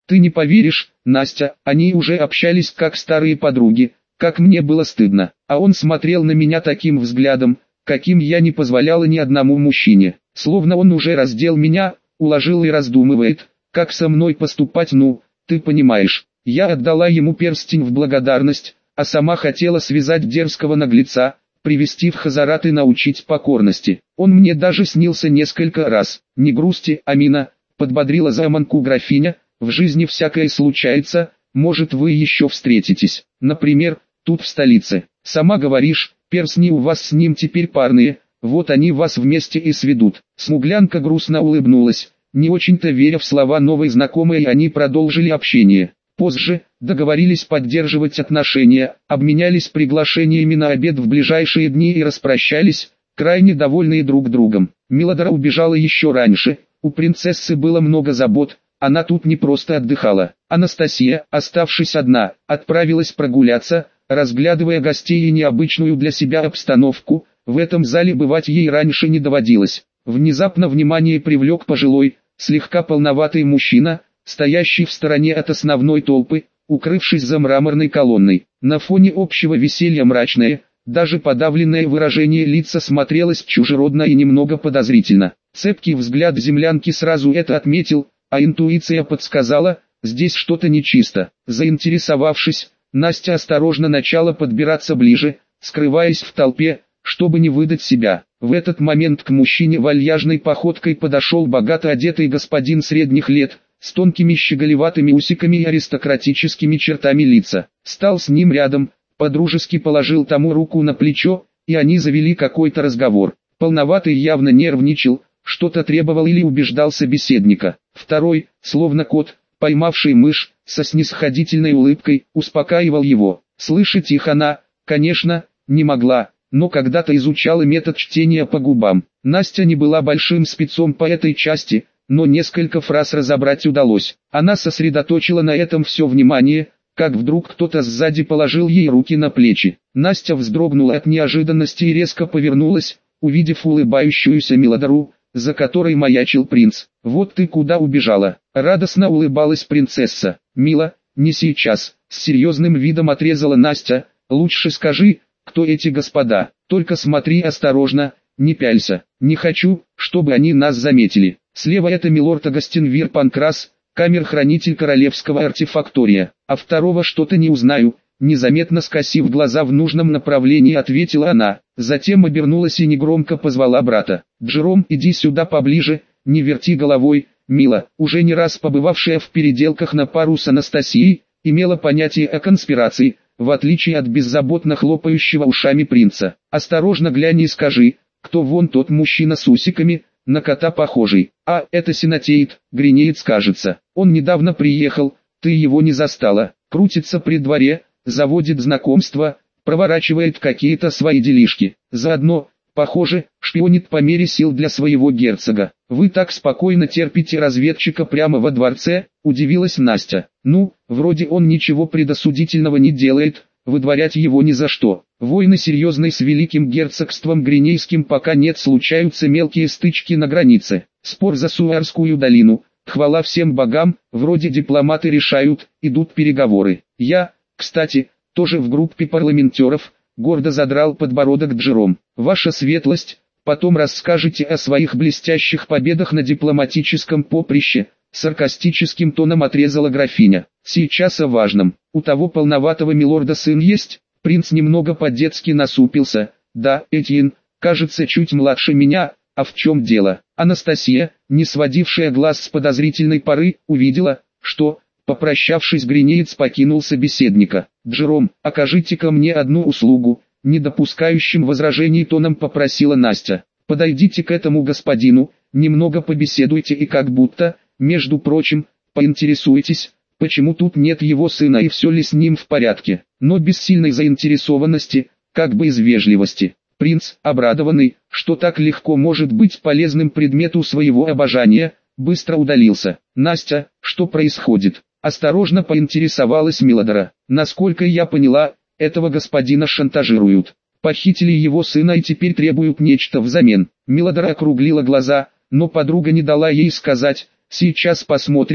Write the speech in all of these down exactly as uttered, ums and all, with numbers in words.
Ты не поверишь, Настя, они уже общались как старые подруги, как мне было стыдно. А он смотрел на меня таким взглядом, каким я не позволяла ни одному мужчине. Словно он уже раздел меня, уложил и раздумывает, как со мной поступать. Ну, ты понимаешь, я отдала ему перстень в благодарность, а сама хотела связать дерзкого наглеца, привести в Хазарат и научить покорности. Он мне даже снился несколько раз. Не грусти, Амина, подбодрила заманку графиня, в жизни всякое случается, может вы еще встретитесь. Например, тут в столице. Сама говоришь, перстни у вас с ним теперь парные, вот они вас вместе и сведут. Смуглянка грустно улыбнулась, не очень-то веря в слова новой знакомой, и они продолжили общение. Позже, договорились поддерживать отношения, обменялись приглашениями на обед в ближайшие дни и распрощались, крайне довольные друг другом. Милодора убежала еще раньше, у принцессы было много забот, она тут не просто отдыхала. Анастасия, оставшись одна, отправилась прогуляться, разглядывая гостей и необычную для себя обстановку. В этом зале бывать ей раньше не доводилось. Внезапно внимание привлек пожилой, слегка полноватый мужчина, стоящий в стороне от основной толпы, укрывшись за мраморной колонной. На фоне общего веселья мрачное, даже подавленное выражение лица смотрелось чужеродно и немного подозрительно. Цепкий взгляд землянки сразу это отметил, а интуиция подсказала, здесь что-то нечисто. Заинтересовавшись, Настя осторожно начала подбираться ближе, скрываясь в толпе, чтобы не выдать себя. В этот момент к мужчине вальяжной походкой подошел богато одетый господин средних лет, с тонкими щеголеватыми усиками и аристократическими чертами лица. Стал с ним рядом, подружески положил тому руку на плечо, и они завели какой-то разговор. Полноватый явно нервничал, что-то требовал или убеждал собеседника. Второй, словно кот, поймавший мышь, со снисходительной улыбкой, успокаивал его. Слышать их она, конечно, не могла, но когда-то изучала метод чтения по губам. Настя не была большим спецом по этой части, но несколько фраз разобрать удалось. Она сосредоточила на этом все внимание, как вдруг кто-то сзади положил ей руки на плечи. Настя вздрогнула от неожиданности и резко повернулась, увидев улыбающуюся Милодору, за которой маячил принц. «Вот ты куда убежала?» — радостно улыбалась принцесса. «Мила, не сейчас», — с серьезным видом отрезала Настя. «Лучше скажи, кто эти господа, только смотри осторожно, не пялься, не хочу, чтобы они нас заметили». Слева это милорд Агастин Вир Панкрас, камер-хранитель королевского артефактория, а второго что-то не узнаю. Незаметно скосив глаза в нужном направлении, ответила она, затем обернулась и негромко позвала брата. «Джером, иди сюда поближе, не верти головой». Мила, уже не раз побывавшая в переделках на пару с Анастасией, имела понятие о конспирации, в отличие от беззаботно хлопающего ушами принца. «Осторожно глянь и скажи, кто вон тот мужчина с усиками, на кота похожий». «А, это сенатеид, гринеец кажется. Он недавно приехал, ты его не застала. Крутится при дворе, заводит знакомства, проворачивает какие-то свои делишки. Заодно, похоже, шпионит по мере сил для своего герцога. Вы так спокойно терпите разведчика прямо во дворце?» — удивилась Настя. «Ну, вроде он ничего предосудительного не делает, выдворять его ни за что. Войны серьезной с великим герцогством Гринейским пока нет, случаются мелкие стычки на границе. Спор за Суарскую долину, хвала всем богам, вроде дипломаты решают, идут переговоры. Я, кстати, тоже в группе парламентеров», — гордо задрал подбородок Джером. «Ваша светлость, потом расскажете о своих блестящих победах на дипломатическом поприще», — саркастическим тоном отрезала графиня. «Сейчас о важном. У того полноватого милорда сын есть?» Принц немного по-детски насупился. «Да, Этьен, кажется, чуть младше меня. А в чем дело?» Анастасия, не сводившая глаз с подозрительной поры, увидела, что, попрощавшись, гринеец покинул собеседника. «Джером, окажите-ка мне одну услугу», — не допускающим возражений тоном попросила Настя. «Подойдите к этому господину, немного побеседуйте и как будто, между прочим, поинтересуйтесь, почему тут нет его сына и все ли с ним в порядке», но без сильной заинтересованности, как бы из вежливости. Принц, обрадованный, что так легко может быть полезным предмету своего обожания, быстро удалился. «Настя, что происходит?» — осторожно поинтересовалась Милодора. «Насколько я поняла, этого господина шантажируют. Похитили его сына и теперь требуют нечто взамен». Милодора округлила глаза, но подруга не дала ей сказать. «Сейчас посмотрим,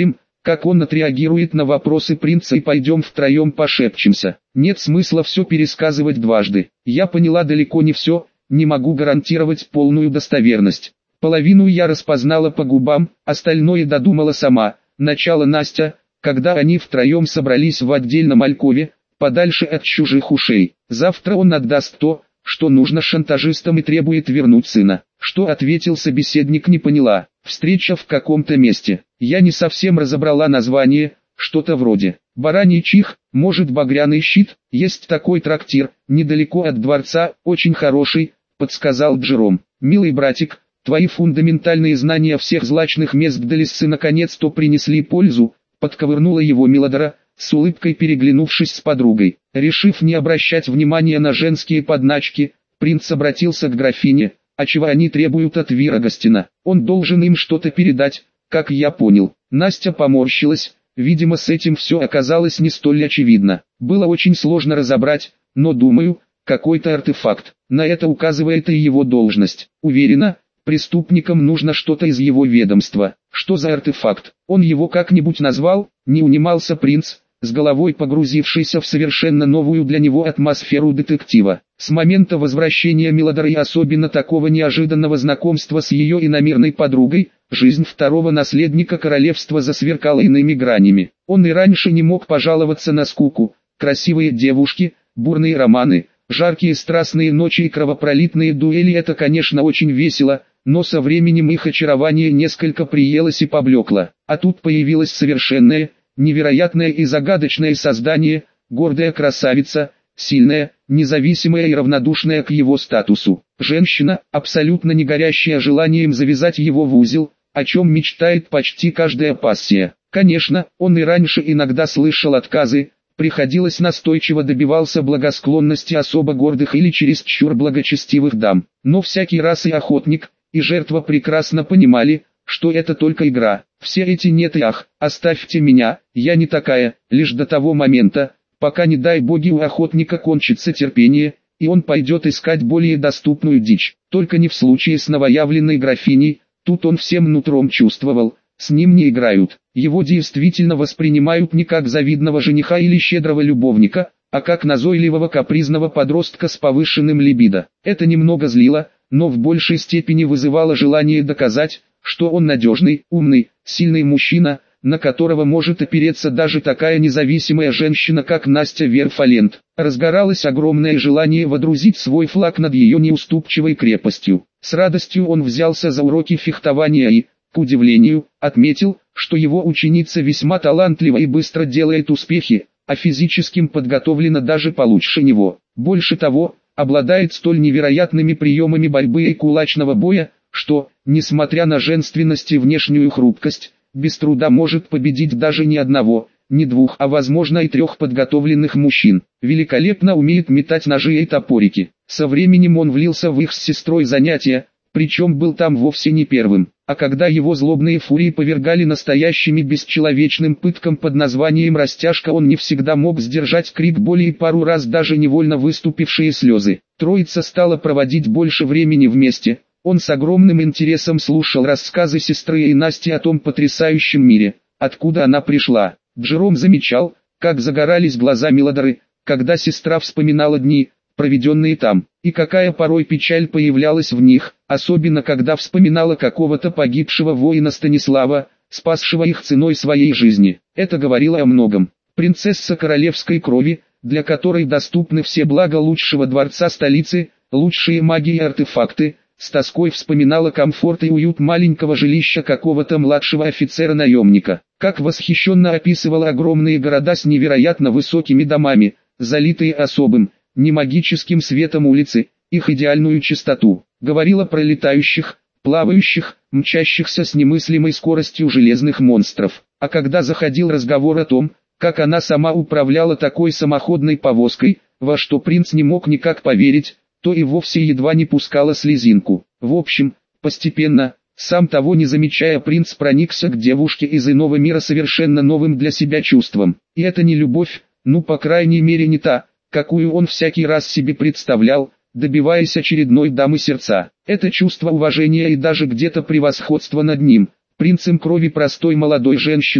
как он отреагирует на вопросы принца, и пойдем втроем пошепчемся. Нет смысла все пересказывать дважды. Я поняла далеко не все, не могу гарантировать полную достоверность. Половину я распознала по губам, остальное додумала сама. Начало Настя, когда они втроем собрались в отдельном алькове, подальше от чужих ушей. Завтра он отдаст то, что нужно шантажистам, и требует вернуть сына. Что ответил собеседник, не поняла. Встреча в каком-то месте. Я не совсем разобрала название, что-то вроде «Бараний чих», может «Багряный щит». Есть такой трактир, недалеко от дворца, очень хороший, подсказал Джером. Милый братик, твои фундаментальные знания всех злачных мест Далиссы наконец-то принесли пользу, подковырнула его Милодора, с улыбкой переглянувшись с подругой. Решив не обращать внимания на женские подначки, принц обратился к графине. А чего они требуют от Вирогостина? Он должен им что-то передать, как я понял. Настя поморщилась, видимо, с этим все оказалось не столь очевидно. Было очень сложно разобрать, но думаю, какой-то артефакт. На это указывает и его должность. Уверена, преступникам нужно что-то из его ведомства. Что за артефакт? Он его как-нибудь назвал? Не унимался принц, с головой погрузившийся в совершенно новую для него атмосферу детектива. С момента возвращения Милодоры и особенно такого неожиданного знакомства с ее иномирной подругой, жизнь второго наследника королевства засверкала иными гранями. Он и раньше не мог пожаловаться на скуку. Красивые девушки, бурные романы, жаркие страстные ночи и кровопролитные дуэли — это, конечно, очень весело, но со временем их очарование несколько приелось и поблекло. А тут появилось совершенное, невероятное и загадочное создание, гордая красавица, сильная, независимая и равнодушная к его статусу. Женщина, абсолютно не горящая желанием завязать его в узел, о чем мечтает почти каждая пассия. Конечно, он и раньше иногда слышал отказы, приходилось настойчиво добивался благосклонности особо гордых или чересчур благочестивых дам. Но всякий раз и охотник, и жертва прекрасно понимали, что это только игра. Все эти нет и ах, оставьте меня, я не такая, лишь до того момента, пока, не дай боги, у охотника кончится терпение, и он пойдет искать более доступную дичь. Только не в случае с новоявленной графиней, тут он всем нутром чувствовал, с ним не играют. Его действительно воспринимают не как завидного жениха или щедрого любовника, а как назойливого капризного подростка с повышенным либидо. Это немного злило, но в большей степени вызывало желание доказать, что он надежный, умный, сильный мужчина, на которого может опереться даже такая независимая женщина, как Настя Верфалент. Разгоралось огромное желание водрузить свой флаг над ее неуступчивой крепостью. С радостью он взялся за уроки фехтования и, к удивлению, отметил, что его ученица весьма талантлива и быстро делает успехи, а физическим подготовлена даже получше него. Больше того, обладает столь невероятными приемами борьбы и кулачного боя, что, несмотря на женственность и внешнюю хрупкость, без труда может победить даже не одного, не двух, а возможно и трех подготовленных мужчин. Великолепно умеет метать ножи и топорики. Со временем он влился в их с сестрой занятия, причем был там вовсе не первым. А когда его злобные фурии повергали настоящими бесчеловечным пыткам под названием растяжка, он не всегда мог сдержать крик боли и пару раз даже невольно выступившие слезы. Троица стала проводить больше времени вместе. Он с огромным интересом слушал рассказы сестры и Насти о том потрясающем мире, откуда она пришла. Джером замечал, как загорались глаза Милодоры, когда сестра вспоминала дни, проведенные там, и какая порой печаль появлялась в них, особенно когда вспоминала какого-то погибшего воина Станислава, спасшего их ценой своей жизни. Это говорило о многом. Принцесса королевской крови, для которой доступны все блага лучшего дворца столицы, лучшие маги и артефакты, с тоской вспоминала комфорт и уют маленького жилища какого-то младшего офицера-наемника. Как восхищенно описывала огромные города с невероятно высокими домами, залитые особым, не магическим светом улицы, их идеальную чистоту. Говорила про летающих, плавающих, мчащихся с немыслимой скоростью железных монстров. А когда заходил разговор о том, как она сама управляла такой самоходной повозкой, во что принц не мог никак поверить, то и вовсе едва не пускала слезинку. В общем, постепенно, сам того не замечая, принц проникся к девушке из иного мира совершенно новым для себя чувством. И это не любовь, ну по крайней мере не та, какую он всякий раз себе представлял, добиваясь очередной дамы сердца. Это чувство уважения и даже где-то превосходства над ним, принцем крови простой молодой женщины,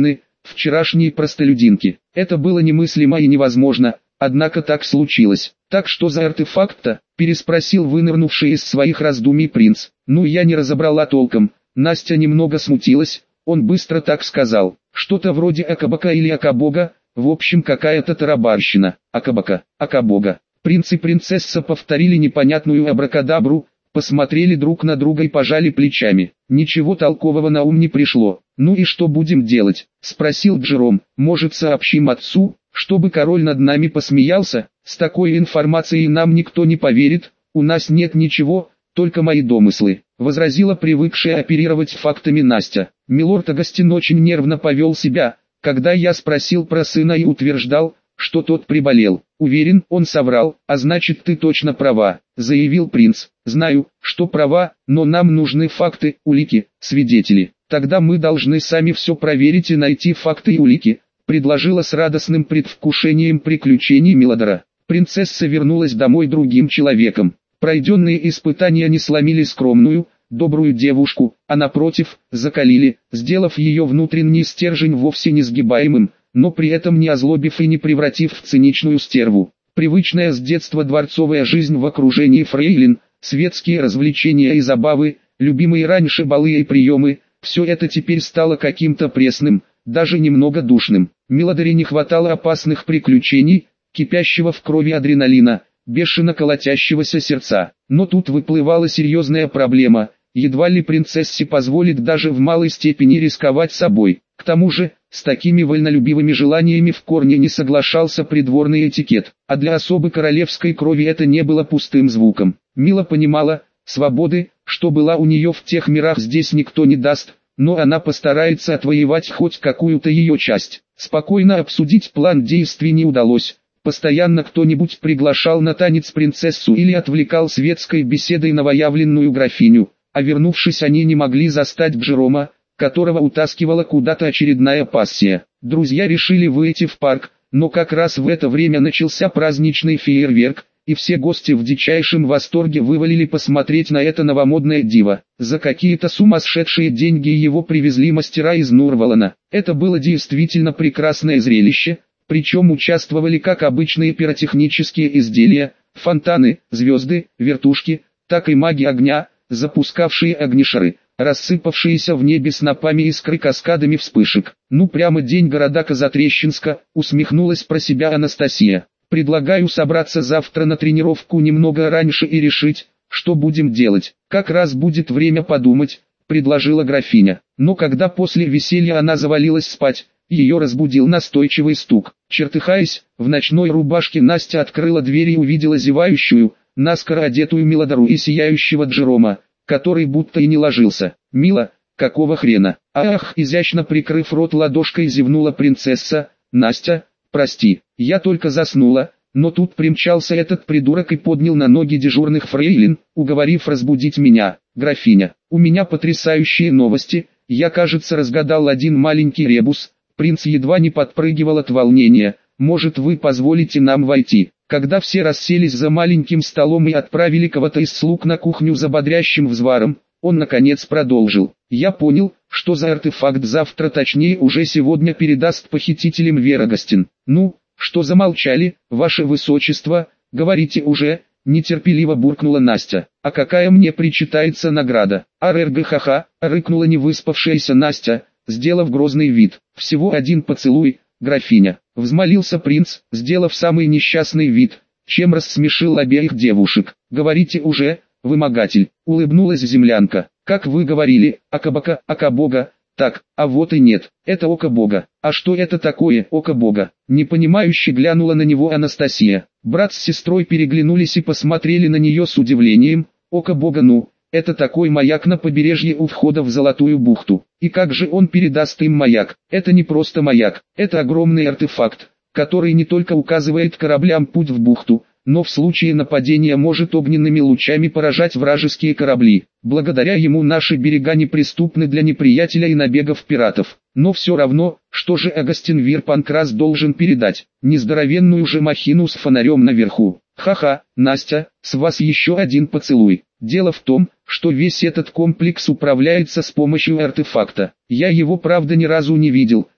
вчерашние простолюдинки. Это было немыслимо и невозможно, однако так случилось. «Так что за артефакт-то?» – переспросил вынырнувший из своих раздумий принц. «Ну я не разобрала толком». Настя немного смутилась, он быстро так сказал. «Что-то вроде Акабака или Акабога, в общем какая-то тарабарщина». «Акабака, Акабога». Принц и принцесса повторили непонятную абракадабру, посмотрели друг на друга и пожали плечами. Ничего толкового на ум не пришло. «Ну и что будем делать?» – спросил Джером. «Может, сообщим отцу, чтобы король над нами посмеялся? С такой информацией нам никто не поверит, у нас нет ничего, только мои домыслы», – возразила привыкшая оперировать фактами Настя. «Милорд Агастин очень нервно повел себя, когда я спросил про сына и утверждал, что тот приболел. Уверен, он соврал, а значит ты точно права», — заявил принц. «Знаю, что права, но нам нужны факты, улики, свидетели. Тогда мы должны сами все проверить и найти факты и улики», — предложила с радостным предвкушением приключений Милодора. Принцесса вернулась домой другим человеком. Пройденные испытания не сломили скромную, добрую девушку, а напротив, закалили, сделав ее внутренний стержень вовсе несгибаемым, но при этом не озлобив и не превратив в циничную стерву. Привычная с детства дворцовая жизнь в окружении фрейлин, светские развлечения и забавы, любимые раньше балы и приемы, все это теперь стало каким-то пресным, даже немного душным. Милодоре не хватало опасных приключений, кипящего в крови адреналина, бешено колотящегося сердца. Но тут выплывала серьезная проблема. Едва ли принцессе позволит даже в малой степени рисковать собой. К тому же, с такими вольнолюбивыми желаниями в корне не соглашался придворный этикет, а для особы королевской крови это не было пустым звуком. Мила понимала, свободы, что была у нее в тех мирах, здесь никто не даст, но она постарается отвоевать хоть какую-то ее часть. Спокойно обсудить план действий не удалось. Постоянно кто-нибудь приглашал на танец принцессу или отвлекал светской беседой новоявленную графиню, а вернувшись они не могли застать Джерома, которого утаскивала куда-то очередная пассия. Друзья решили выйти в парк, но как раз в это время начался праздничный фейерверк, и все гости в дичайшем восторге вывалили посмотреть на это новомодное диво. За какие-то сумасшедшие деньги его привезли мастера из Нурвалана. Это было действительно прекрасное зрелище, причем участвовали как обычные пиротехнические изделия, фонтаны, звезды, вертушки, так и маги огня, запускавшие огнешары, рассыпавшиеся в небе снопами искры каскадами вспышек. «Ну прямо день города Казатрещинска», усмехнулась про себя Анастасия. «Предлагаю собраться завтра на тренировку немного раньше и решить, что будем делать. Как раз будет время подумать», предложила графиня. Но когда после веселья она завалилась спать, ее разбудил настойчивый стук. Чертыхаясь, в ночной рубашке Настя открыла дверь и увидела зевающую, наскоро одетую Милодору и сияющего Джерома, который будто и не ложился. «Мила, какого хрена?» «Ах!» изящно прикрыв рот ладошкой зевнула принцесса. «Настя, прости, я только заснула». Но тут примчался этот придурок и поднял на ноги дежурных фрейлин, уговорив разбудить меня. «Графиня, у меня потрясающие новости, я, кажется, разгадал один маленький ребус». Принц едва не подпрыгивал от волнения. «Может, вы позволите нам войти?» Когда все расселись за маленьким столом и отправили кого-то из слуг на кухню за бодрящим взваром, он наконец продолжил. «Я понял, что за артефакт завтра, точнее уже сегодня, передаст похитителям Верогостин». «Ну, что замолчали, ваше высочество, говорите уже», нетерпеливо буркнула Настя. «А какая мне причитается награда?» «Арэргэхаха», рыкнула невыспавшаяся Настя, сделав грозный вид. «Всего один поцелуй, графиня», взмолился принц, сделав самый несчастный вид, чем рассмешил обеих девушек. «Говорите уже, вымогатель», улыбнулась землянка. «Как вы говорили, Акабака, Акабога, так, а вот и нет, это око бога». «А что это такое, око бога?» Непонимающе глянула на него Анастасия. Брат с сестрой переглянулись и посмотрели на нее с удивлением. «Око бога, ну, это такой маяк на побережье у входа в Золотую бухту. И как же он передаст им маяк?» «Это не просто маяк, это огромный артефакт, который не только указывает кораблям путь в бухту, но в случае нападения может огненными лучами поражать вражеские корабли. Благодаря ему наши берега неприступны для неприятеля и набегов пиратов. Но все равно, что же Агастин Вир Панкрас должен передать? Нездоровенную же махину с фонарем наверху. Ха-ха, Настя, с вас еще один поцелуй. Дело в том, что весь этот комплекс управляется с помощью артефакта. Я его, правда, ни разу не видел,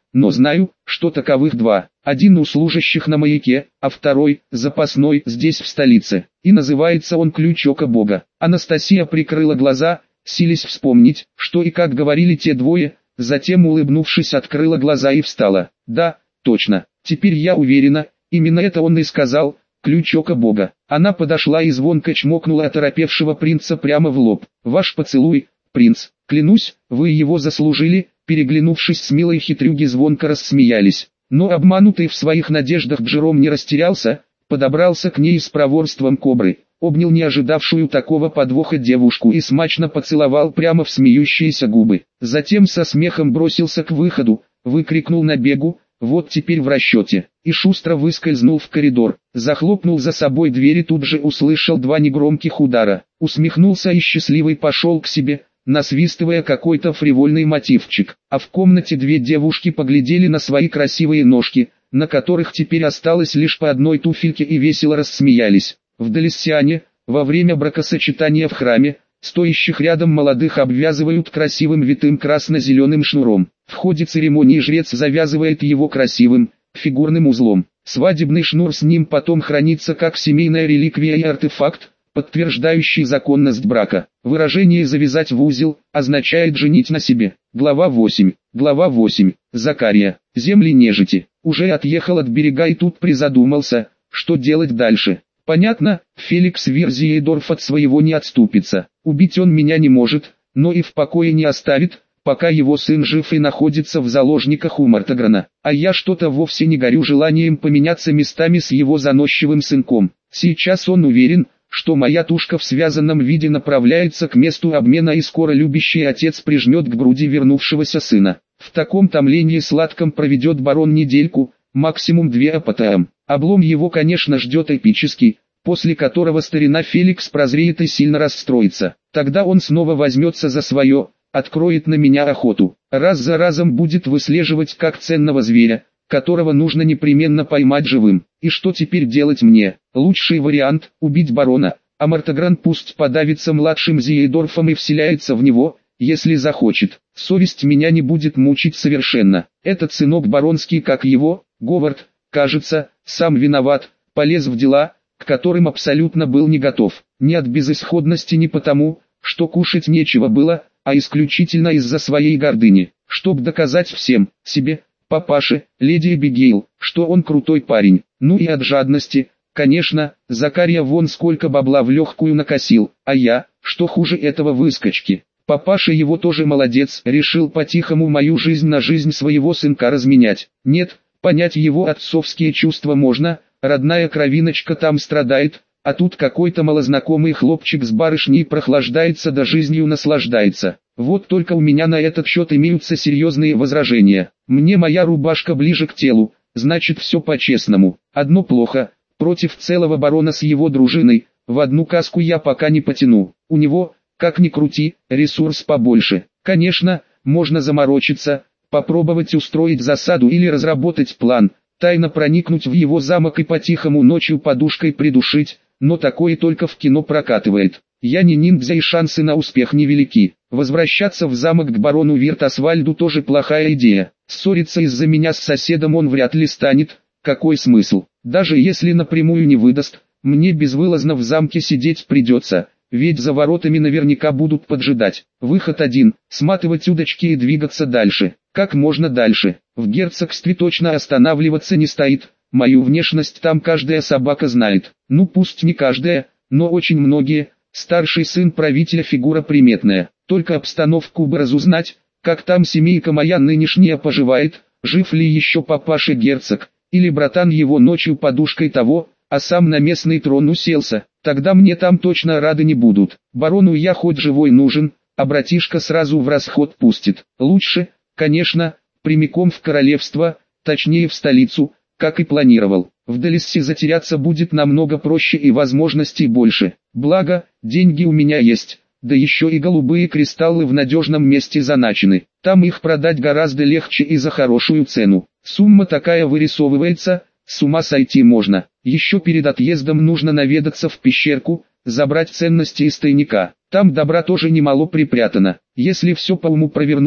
но знаю, что таковых два. Один у служащих на маяке, а второй, запасной, здесь в столице. И называется он Ключ Ока Бога. Анастасия прикрыла глаза, силясь вспомнить, что и как говорили те двое, затем, улыбнувшись, открыла глаза и встала. Да, точно, теперь я уверена, именно это он и сказал, Ключ Ока Бога. Она подошла и звонко чмокнула оторопевшего принца прямо в лоб. Ваш поцелуй, принц, клянусь, вы его заслужили. Переглянувшись с милой хитрюги, звонко рассмеялись. Но обманутый в своих надеждах Джером не растерялся, подобрался к ней с проворством кобры, обнял не ожидавшую такого подвоха девушку и смачно поцеловал прямо в смеющиеся губы. Затем со смехом бросился к выходу, выкрикнул на бегу: «Вот теперь в расчете!» и шустро выскользнул в коридор, захлопнул за собой дверь и тут же услышал два негромких удара, усмехнулся и счастливый пошел к себе, насвистывая какой-то фривольный мотивчик, а в комнате две девушки поглядели на свои красивые ножки, на которых теперь осталось лишь по одной туфельке, и весело рассмеялись. В Далиссиане, во время бракосочетания в храме, стоящих рядом молодых обвязывают красивым витым красно-зеленым шнуром. В ходе церемонии жрец завязывает его красивым, фигурным узлом. Свадебный шнур с ним потом хранится как семейная реликвия и артефакт, подтверждающий законность брака. Выражение «завязать в узел» означает «женить на себе». Глава восемь. Глава восемь. Закария. Земли нежити. Уже отъехал от берега и тут призадумался, что делать дальше. Понятно, Феликс Вирзиедорф от своего не отступится. Убить он меня не может, но и в покое не оставит, пока его сын жив и находится в заложниках у Мартаграна. А я что-то вовсе не горю желанием поменяться местами с его заносчивым сынком. Сейчас он уверен, что моя тушка в связанном виде направляется к месту обмена, и скоро любящий отец прижмет к груди вернувшегося сына. В таком томлении сладком проведет барон недельку, максимум две, а потом облом его, конечно, ждет эпический, после которого старина Феликс прозреет и сильно расстроится. Тогда он снова возьмется за свое, откроет на меня охоту, раз за разом будет выслеживать как ценного зверя, которого нужно непременно поймать живым. И что теперь делать мне? Лучший вариант – убить барона, а Мартагран пусть подавится младшим Зиедорфом и вселяется в него, если захочет. Совесть меня не будет мучить совершенно. Этот сынок баронский, как его, Говард, кажется, сам виноват, полез в дела, к которым абсолютно был не готов. Не от безысходности, не потому, что кушать нечего было, а исключительно из-за своей гордыни, чтоб доказать всем, себе, папаше, леди Эбигейл, что он крутой парень. Ну и от жадности, конечно. Закария вон сколько бабла в легкую накосил, а я, что хуже этого выскочки. Папаша его тоже молодец, решил по-тихому мою жизнь на жизнь своего сынка разменять. Нет, понять его отцовские чувства можно, родная кровиночка там страдает, а тут какой-то малознакомый хлопчик с барышней прохлаждается да жизнью наслаждается. Вот только у меня на этот счет имеются серьезные возражения. Мне моя рубашка ближе к телу, значит все по-честному. Одно плохо, против целого барона с его дружиной, в одну каску я пока не потяну. У него, как ни крути, ресурс побольше. Конечно, можно заморочиться, попробовать устроить засаду или разработать план, тайно проникнуть в его замок и по-тихому ночью подушкой придушить, но такое только в кино прокатывает. Я не ниндзя и шансы на успех невелики. Возвращаться в замок к барону Виртасвальду тоже плохая идея. Ссориться из-за меня с соседом он вряд ли станет, какой смысл? Даже если напрямую не выдаст, мне безвылазно в замке сидеть придется, ведь за воротами наверняка будут поджидать. Выход один – сматывать удочки и двигаться дальше. Как можно дальше? В герцогстве точно останавливаться не стоит, мою внешность там каждая собака знает. Ну пусть не каждая, но очень многие. Старший сын правителя фигура приметная, только обстановку бы разузнать, как там семейка моя нынешняя поживает, жив ли еще папаша-герцог, или братан его ночью подушкой того, а сам на местный трон уселся, тогда мне там точно рады не будут. Барону я хоть живой нужен, а братишка сразу в расход пустит. Лучше, конечно, прямиком в королевство, точнее в столицу, как и планировал. В Далиссе затеряться будет намного проще и возможностей больше. Благо, деньги у меня есть, да еще и голубые кристаллы в надежном месте заначены. Там их продать гораздо легче и за хорошую цену. Сумма такая вырисовывается, с ума сойти можно. Еще перед отъездом нужно наведаться в пещерку, забрать ценности из тайника. Там добра тоже немало припрятано. Если все по уму провернуть,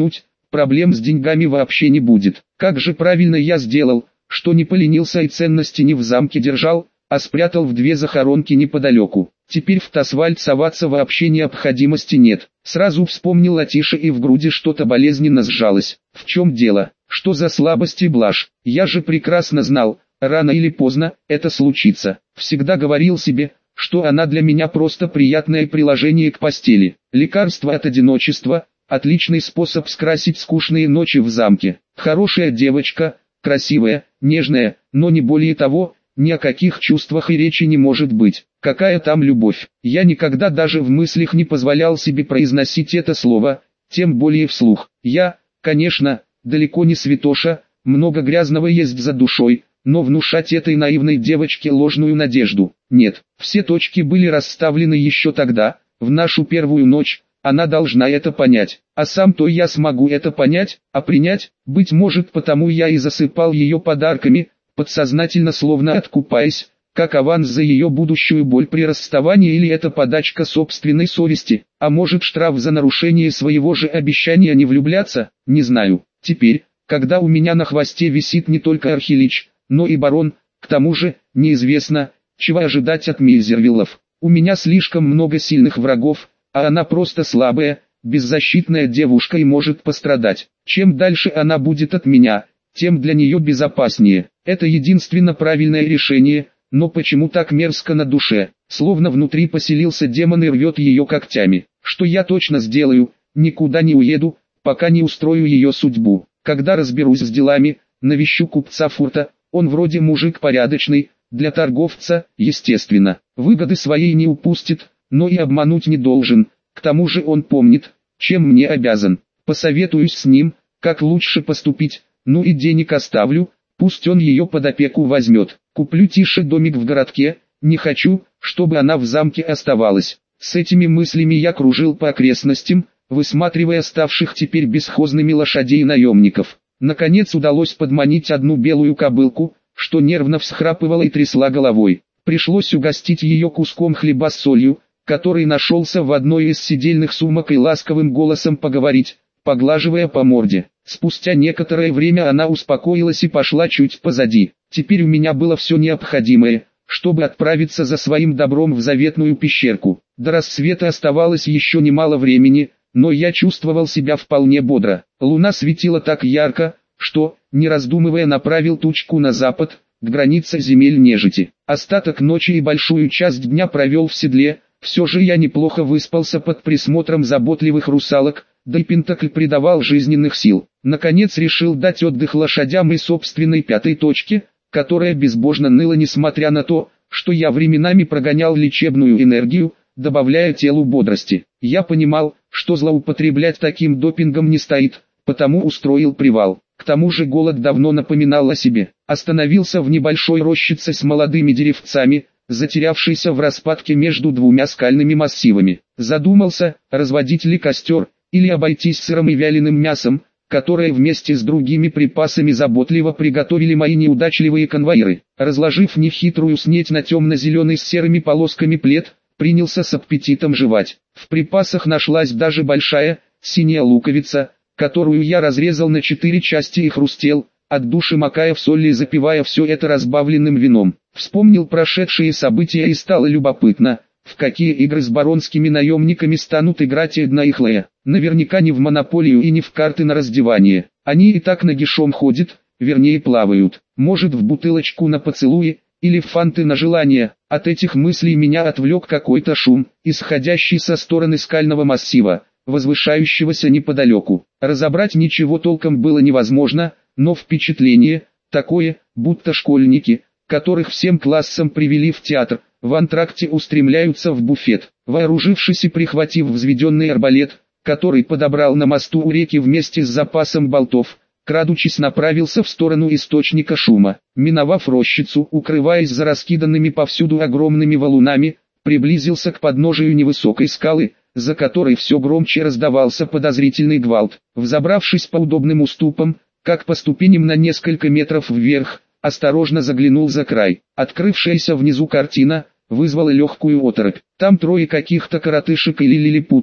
проблем с деньгами вообще не будет. Как же правильно я сделал, что не поленился и ценности не в замке держал, а спрятал в две захоронки неподалеку. Теперь в Тасвальд соваться вообще необходимости нет. Сразу вспомнил о Тише и в груди что-то болезненно сжалось. В чем дело? Что за слабость и блажь? Я же прекрасно знал, рано или поздно это случится. Всегда говорил себе, что она для меня просто приятное приложение к постели. Лекарство от одиночества, отличный способ скрасить скучные ночи в замке. Хорошая девочка, красивая, нежная, но не более того. Ни о каких чувствах и речи не может быть. Какая там любовь? Я никогда даже в мыслях не позволял себе произносить это слово, тем более вслух. Я, конечно, далеко не святоша, много грязного есть за душой, но внушать этой наивной девочке ложную надежду. Нет, все точки были расставлены еще тогда, в нашу первую ночь, она должна это понять. А сам-то я смогу это понять, а принять, быть может потому я и засыпал ее подарками, подсознательно словно откупаясь, как аванс за ее будущую боль при расставании, или это подачка собственной совести, а может штраф за нарушение своего же обещания не влюбляться, не знаю. Теперь, когда у меня на хвосте висит не только Архилич, но и барон, к тому же, неизвестно, чего ожидать от Мейзервиллов. У меня слишком много сильных врагов, а она просто слабая, беззащитная девушка и может пострадать. Чем дальше она будет от меня, тем для нее безопаснее. Это единственно правильное решение, но почему так мерзко на душе, словно внутри поселился демон и рвет ее когтями. Что я точно сделаю? Никуда не уеду, пока не устрою ее судьбу. Когда разберусь с делами, навещу купца Фурта, он вроде мужик порядочный, для торговца, естественно. Выгоды своей не упустит, но и обмануть не должен, к тому же он помнит, чем мне обязан. Посоветуюсь с ним, как лучше поступить, ну и денег оставлю, пусть он ее под опеку возьмет. Куплю Тише домик в городке, не хочу, чтобы она в замке оставалась. С этими мыслями я кружил по окрестностям, высматривая ставших теперь бесхозными лошадей наемников. Наконец удалось подманить одну белую кобылку, что нервно всхрапывала и трясла головой. Пришлось угостить ее куском хлеба с солью, который нашелся в одной из сидельных сумок, и ласковым голосом поговорить, поглаживая по морде. Спустя некоторое время она успокоилась и пошла чуть позади. Теперь у меня было все необходимое, чтобы отправиться за своим добром в заветную пещерку. До рассвета оставалось еще немало времени, но я чувствовал себя вполне бодро. Луна светила так ярко, что, не раздумывая, направил тучку на запад, к границе земель нежити. Остаток ночи и большую часть дня провел в седле. Все же я неплохо выспался под присмотром заботливых русалок, да и Пентакль придавал жизненных сил. Наконец решил дать отдых лошадям и собственной пятой точке, которая безбожно ныла несмотря на то, что я временами прогонял лечебную энергию, добавляя телу бодрости. Я понимал, что злоупотреблять таким допингом не стоит, потому устроил привал. К тому же голод давно напоминал о себе. Остановился в небольшой рощице с молодыми деревцами, затерявшейся в распадке между двумя скальными массивами. Задумался, разводить ли костер, или обойтись сыром и вяленым мясом, которое вместе с другими припасами заботливо приготовили мои неудачливые конвоиры. Разложив нехитрую снеть на темно-зеленый с серыми полосками плед, принялся с аппетитом жевать. В припасах нашлась даже большая, синяя луковица, которую я разрезал на четыре части и хрустел, от души макая в соль и запивая все это разбавленным вином. Вспомнил прошедшие события и стало любопытно, в какие игры с баронскими наемниками станут играть Эдна и Хлея. Наверняка не в монополию и не в карты на раздевание. Они и так нагишом ходят, вернее плавают. Может, в бутылочку на поцелуи, или в фанты на желание. От этих мыслей меня отвлек какой-то шум, исходящий со стороны скального массива, возвышающегося неподалеку. Разобрать ничего толком было невозможно, но впечатление такое, будто школьники, которых всем классом привели в театр, в антракте устремляются в буфет. Вооружившись и прихватив взведенный арбалет, который подобрал на мосту у реки вместе с запасом болтов, крадучись направился в сторону источника шума. Миновав рощицу, укрываясь за раскиданными повсюду огромными валунами, приблизился к подножию невысокой скалы, за которой все громче раздавался подозрительный гвалт. Взобравшись по удобным уступам, как по ступеням на несколько метров вверх, осторожно заглянул за край. Открывшаяся внизу картина вызвала легкую оторопь. Там трое каких-то коротышек или лилипутов,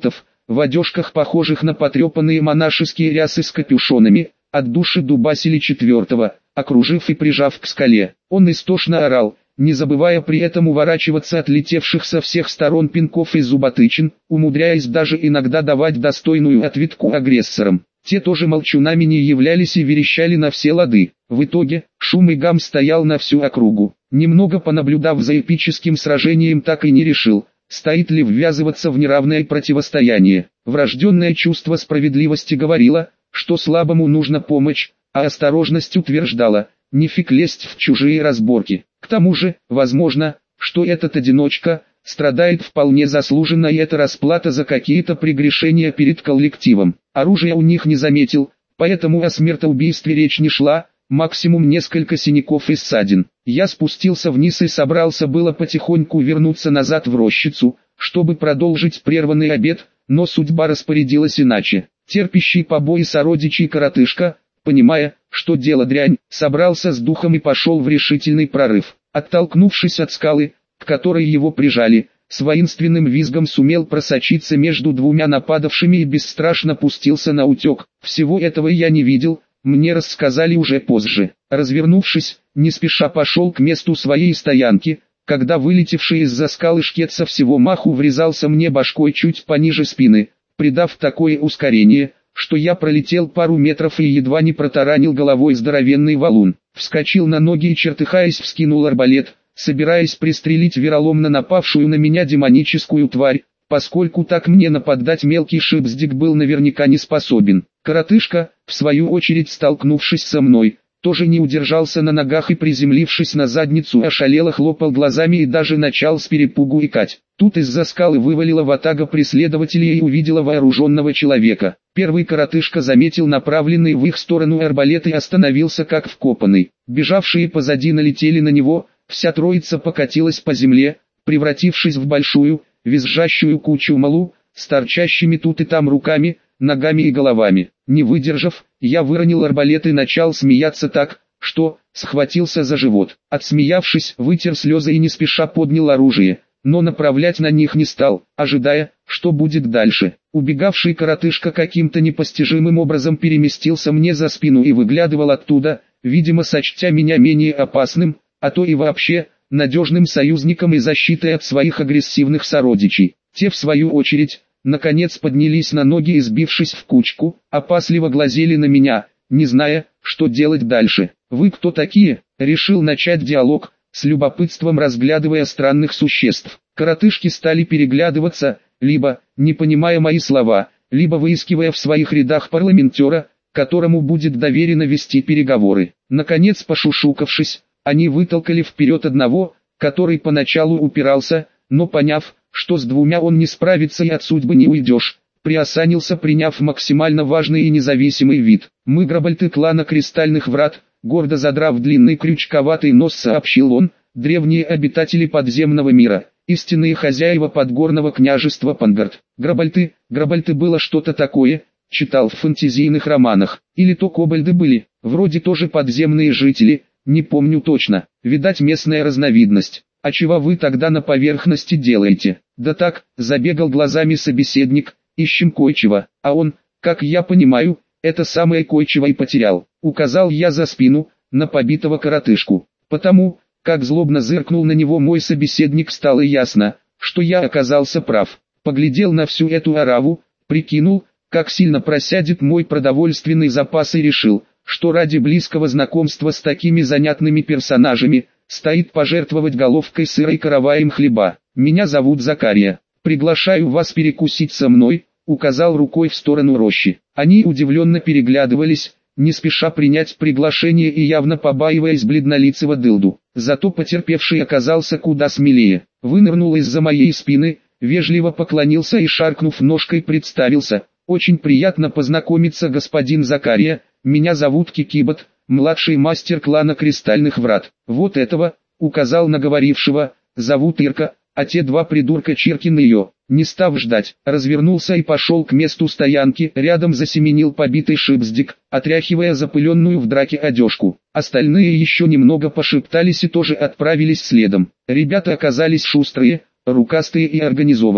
в одежках, похожих на потрепанные монашеские рясы с капюшонами, от души дубасили четвертого, окружив и прижав к скале. Он истошно орал, не забывая при этом уворачиваться от летевших со всех сторон пинков и зуботычин, умудряясь даже иногда давать достойную ответку агрессорам. Те тоже молчунами не являлись и верещали на все лады. В итоге, шум и гам стоял на всю округу. Немного понаблюдав за эпическим сражением, так и не решил, стоит ли ввязываться в неравное противостояние. Врожденное чувство справедливости говорило, что слабому нужна помощь, а осторожность утверждала, нефиг лезть в чужие разборки. К тому же, возможно, что этот одиночка страдает вполне заслуженно, и это расплата за какие-то прегрешения перед коллективом. Оружия у них не заметил, поэтому о смертоубийстве речь не шла, максимум несколько синяков и ссадин. Я спустился вниз и собрался было потихоньку вернуться назад в рощицу, чтобы продолжить прерванный обед, но судьба распорядилась иначе. Терпящий побои сородичей коротышка, понимая, что дело дрянь, собрался с духом и пошел в решительный прорыв. Оттолкнувшись от скалы, к которой его прижали, с воинственным визгом сумел просочиться между двумя нападавшими и бесстрашно пустился на утек. Всего этого я не видел, мне рассказали уже позже. Развернувшись, не спеша пошел к месту своей стоянки, когда вылетевший из-за скалы шкет со всего маху врезался мне башкой чуть пониже спины, придав такое ускорение, что я пролетел пару метров и едва не протаранил головой здоровенный валун. Вскочил на ноги и, чертыхаясь, вскинул арбалет, собираясь пристрелить вероломно напавшую на меня демоническую тварь, поскольку так мне нападать мелкий шипздик был наверняка не способен. Коротышка, в свою очередь столкнувшись со мной, тоже не удержался на ногах и, приземлившись на задницу, ошалело хлопал глазами и даже начал с перепугу икать. Тут из-за скалы вывалила ватага преследователей и увидела вооруженного человека. Первый коротышка заметил направленный в их сторону арбалет и остановился как вкопанный. Бежавшие позади налетели на него, вся троица покатилась по земле, превратившись в большую, визжащую кучу малу, с торчащими тут и там руками, ногами и головами. Не выдержав, я выронил арбалет и начал смеяться так, что схватился за живот. Отсмеявшись, вытер слезы и не спеша поднял оружие, но направлять на них не стал, ожидая, что будет дальше. Убегавший коротышка каким-то непостижимым образом переместился мне за спину и выглядывал оттуда, видимо сочтя меня менее опасным, а то и вообще, надежным союзником и защитой от своих агрессивных сородичей. Те в свою очередь, наконец поднялись на ноги и, сбившись в кучку, опасливо глазели на меня, не зная, что делать дальше. «Вы кто такие?» — решил начать диалог, с любопытством разглядывая странных существ. Коротышки стали переглядываться, либо, не понимая мои слова, либо выискивая в своих рядах парламентера, которому будет доверено вести переговоры. Наконец, пошушукавшись, они вытолкали вперед одного, который поначалу упирался, но поняв, что с двумя он не справится и от судьбы не уйдешь, приосанился, приняв максимально важный и независимый вид. «Мы грабальты клана Кристальных Врат», гордо задрав длинный крючковатый нос, сообщил он, «древние обитатели подземного мира, истинные хозяева подгорного княжества Пангард». Грабальты, грабальты было что-то такое, читал в фэнтезийных романах, или то кобальды были, вроде тоже подземные жители, не помню точно, видать местная разновидность. «А чего вы тогда на поверхности делаете?» «Да так», — забегал глазами собеседник, «ищем кое-чего, а он, как я понимаю, это самое кое-чего и потерял». Указал я за спину, на побитого коротышку. Потому, как злобно зыркнул на него мой собеседник, стало ясно, что я оказался прав. Поглядел на всю эту ораву, прикинул, как сильно просядет мой продовольственный запас и решил, что ради близкого знакомства с такими занятными персонажами, стоит пожертвовать головкой сыра и караваем хлеба. «Меня зовут Закария. Приглашаю вас перекусить со мной», — указал рукой в сторону рощи. Они удивленно переглядывались, не спеша принять приглашение и явно побаиваясь бледнолицего дылду. Зато потерпевший оказался куда смелее. Вынырнул из-за моей спины, вежливо поклонился и, шаркнув ножкой, представился. «Очень приятно познакомиться, господин Закария, меня зовут Кикибот, младший мастер клана Кристальных Врат». «Вот этого», — указал на говорившего, — «зовут Ирка, а те два придурка Чиркин ее». Не став ждать, развернулся и пошел к месту стоянки, рядом засеменил побитый шипздик, отряхивая запыленную в драке одежку. Остальные еще немного пошептались и тоже отправились следом. Ребята оказались шустрые, рукастые и организованные.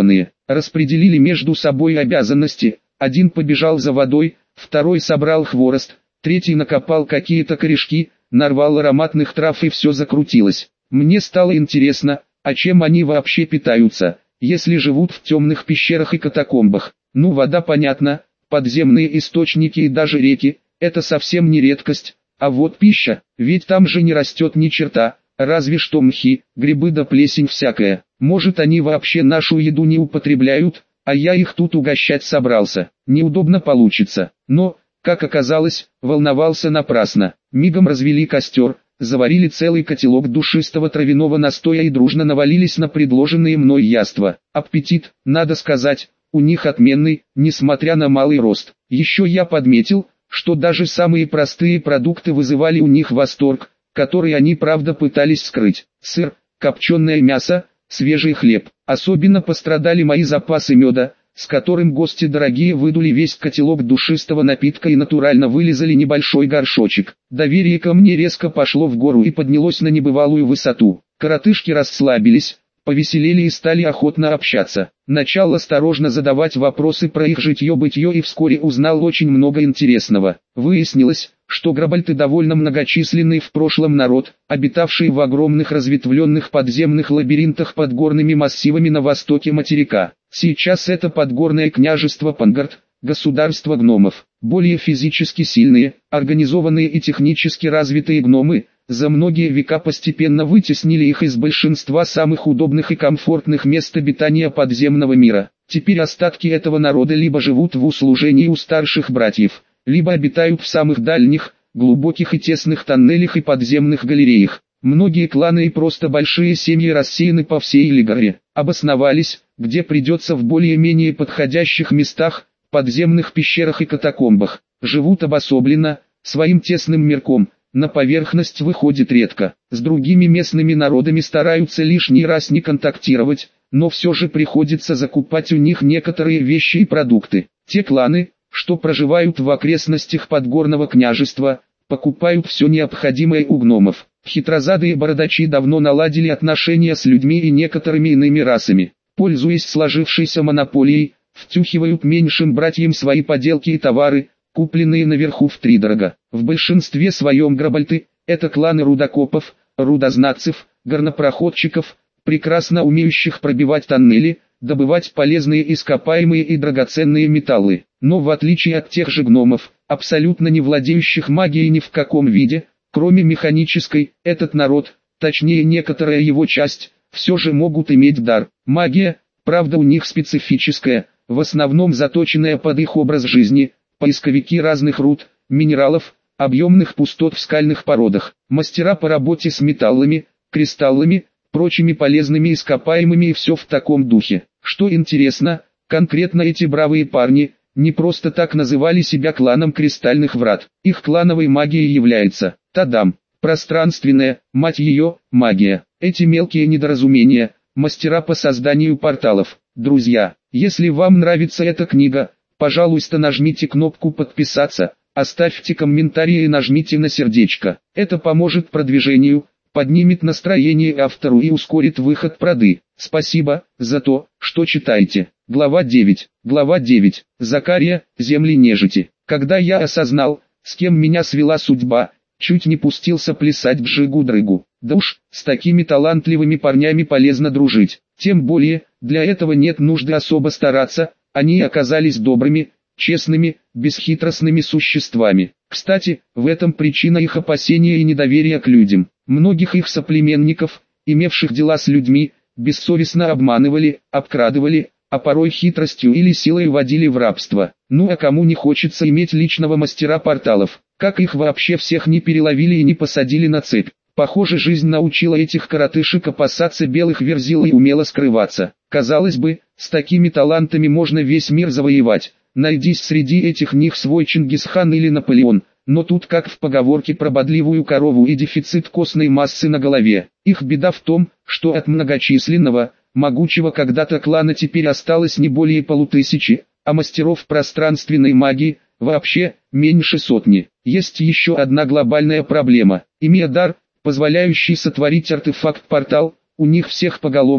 распределили между собой обязанности, один побежал за водой, второй собрал хворост, третий накопал какие-то корешки, нарвал ароматных трав и все закрутилось. Мне стало интересно, а чем они вообще питаются, если живут в темных пещерах и катакомбах. Ну, вода понятно, подземные источники и даже реки, это совсем не редкость, а вот пища, ведь там же не растет ни черта, разве что мхи, грибы да плесень всякая. Может, они вообще нашу еду не употребляют, а я их тут угощать собрался. Неудобно получится, но, как оказалось, волновался напрасно. Мигом развели костер, заварили целый котелок душистого травяного настоя и дружно навалились на предложенные мной яства. Аппетит, надо сказать, у них отменный, несмотря на малый рост. Еще я подметил, что даже самые простые продукты вызывали у них восторг, который они правда пытались скрыть. Сыр, копченое мясо, свежий хлеб. Особенно пострадали мои запасы меда, с которым гости дорогие выдули весь котелок душистого напитка и натурально вылизали небольшой горшочек. Доверие ко мне резко пошло в гору и поднялось на небывалую высоту. Коротышки расслабились, повеселели и стали охотно общаться. Начал осторожно задавать вопросы про их житье-бытье и вскоре узнал очень много интересного. Выяснилось, что грабальты довольно многочисленный в прошлом народ, обитавший в огромных разветвленных подземных лабиринтах под горными массивами на востоке материка. Сейчас это подгорное княжество Пангард, государство гномов. Более физически сильные, организованные и технически развитые гномы, за многие века постепенно вытеснили их из большинства самых удобных и комфортных мест обитания подземного мира. Теперь остатки этого народа либо живут в услужении у старших братьев, либо обитают в самых дальних, глубоких и тесных тоннелях и подземных галереях. Многие кланы и просто большие семьи рассеяны по всей Лигаре, обосновались, где придется в более-менее подходящих местах, подземных пещерах и катакомбах. Живут обособленно, своим тесным мирком, на поверхность выходит редко. С другими местными народами стараются лишний раз не контактировать, но все же приходится закупать у них некоторые вещи и продукты. Те кланы, что проживают в окрестностях подгорного княжества, покупают все необходимое у гномов. Хитрозадые бородачи давно наладили отношения с людьми и некоторыми иными расами. Пользуясь сложившейся монополией, втюхивают меньшим братьям свои поделки и товары, купленные наверху втридорога. В большинстве своем грабальты – это кланы рудокопов, рудознатцев, горнопроходчиков, прекрасно умеющих пробивать тоннели, добывать полезные ископаемые и драгоценные металлы. Но в отличие от тех же гномов, абсолютно не владеющих магией ни в каком виде, кроме механической, этот народ, точнее некоторая его часть, все же могут иметь дар. Магия, правда у них специфическая, в основном заточенная под их образ жизни, поисковики разных руд, минералов, объемных пустот в скальных породах, мастера по работе с металлами, кристаллами, прочими полезными ископаемыми и все в таком духе. Что интересно, конкретно эти бравые парни, не просто так называли себя кланом Кристальных Врат. Их клановой магией является, тадам, пространственная, мать ее, магия. Эти мелкие недоразумения, мастера по созданию порталов. Друзья, если вам нравится эта книга, пожалуйста нажмите кнопку подписаться, оставьте комментарий и нажмите на сердечко. Это поможет продвижению, поднимет настроение автору и ускорит выход проды. Спасибо за то, что читаете. Глава девять. Глава девять. Закария, земли нежити. Когда я осознал, с кем меня свела судьба, чуть не пустился плясать в жигу-дрыгу. Да уж, с такими талантливыми парнями полезно дружить. Тем более, для этого нет нужды особо стараться, они оказались добрыми, честными, бесхитростными существами. Кстати, в этом причина их опасения и недоверия к людям. Многих их соплеменников, имевших дела с людьми, бессовестно обманывали, обкрадывали, а порой хитростью или силой вводили в рабство. Ну а кому не хочется иметь личного мастера порталов? Как их вообще всех не переловили и не посадили на цепь? Похоже, жизнь научила этих коротышек опасаться белых верзил и умело скрываться. Казалось бы, с такими талантами можно весь мир завоевать. Найдись среди этих них свой Чингисхан или Наполеон. Но тут как в поговорке про бодливую корову и дефицит костной массы на голове. Их беда в том, что от многочисленного, могучего когда-то клана теперь осталось не более полутысячи, а мастеров пространственной магии вообще меньше сотни. Есть еще одна глобальная проблема. Имея дар, позволяющий сотворить артефакт-портал, у них всех поголовно,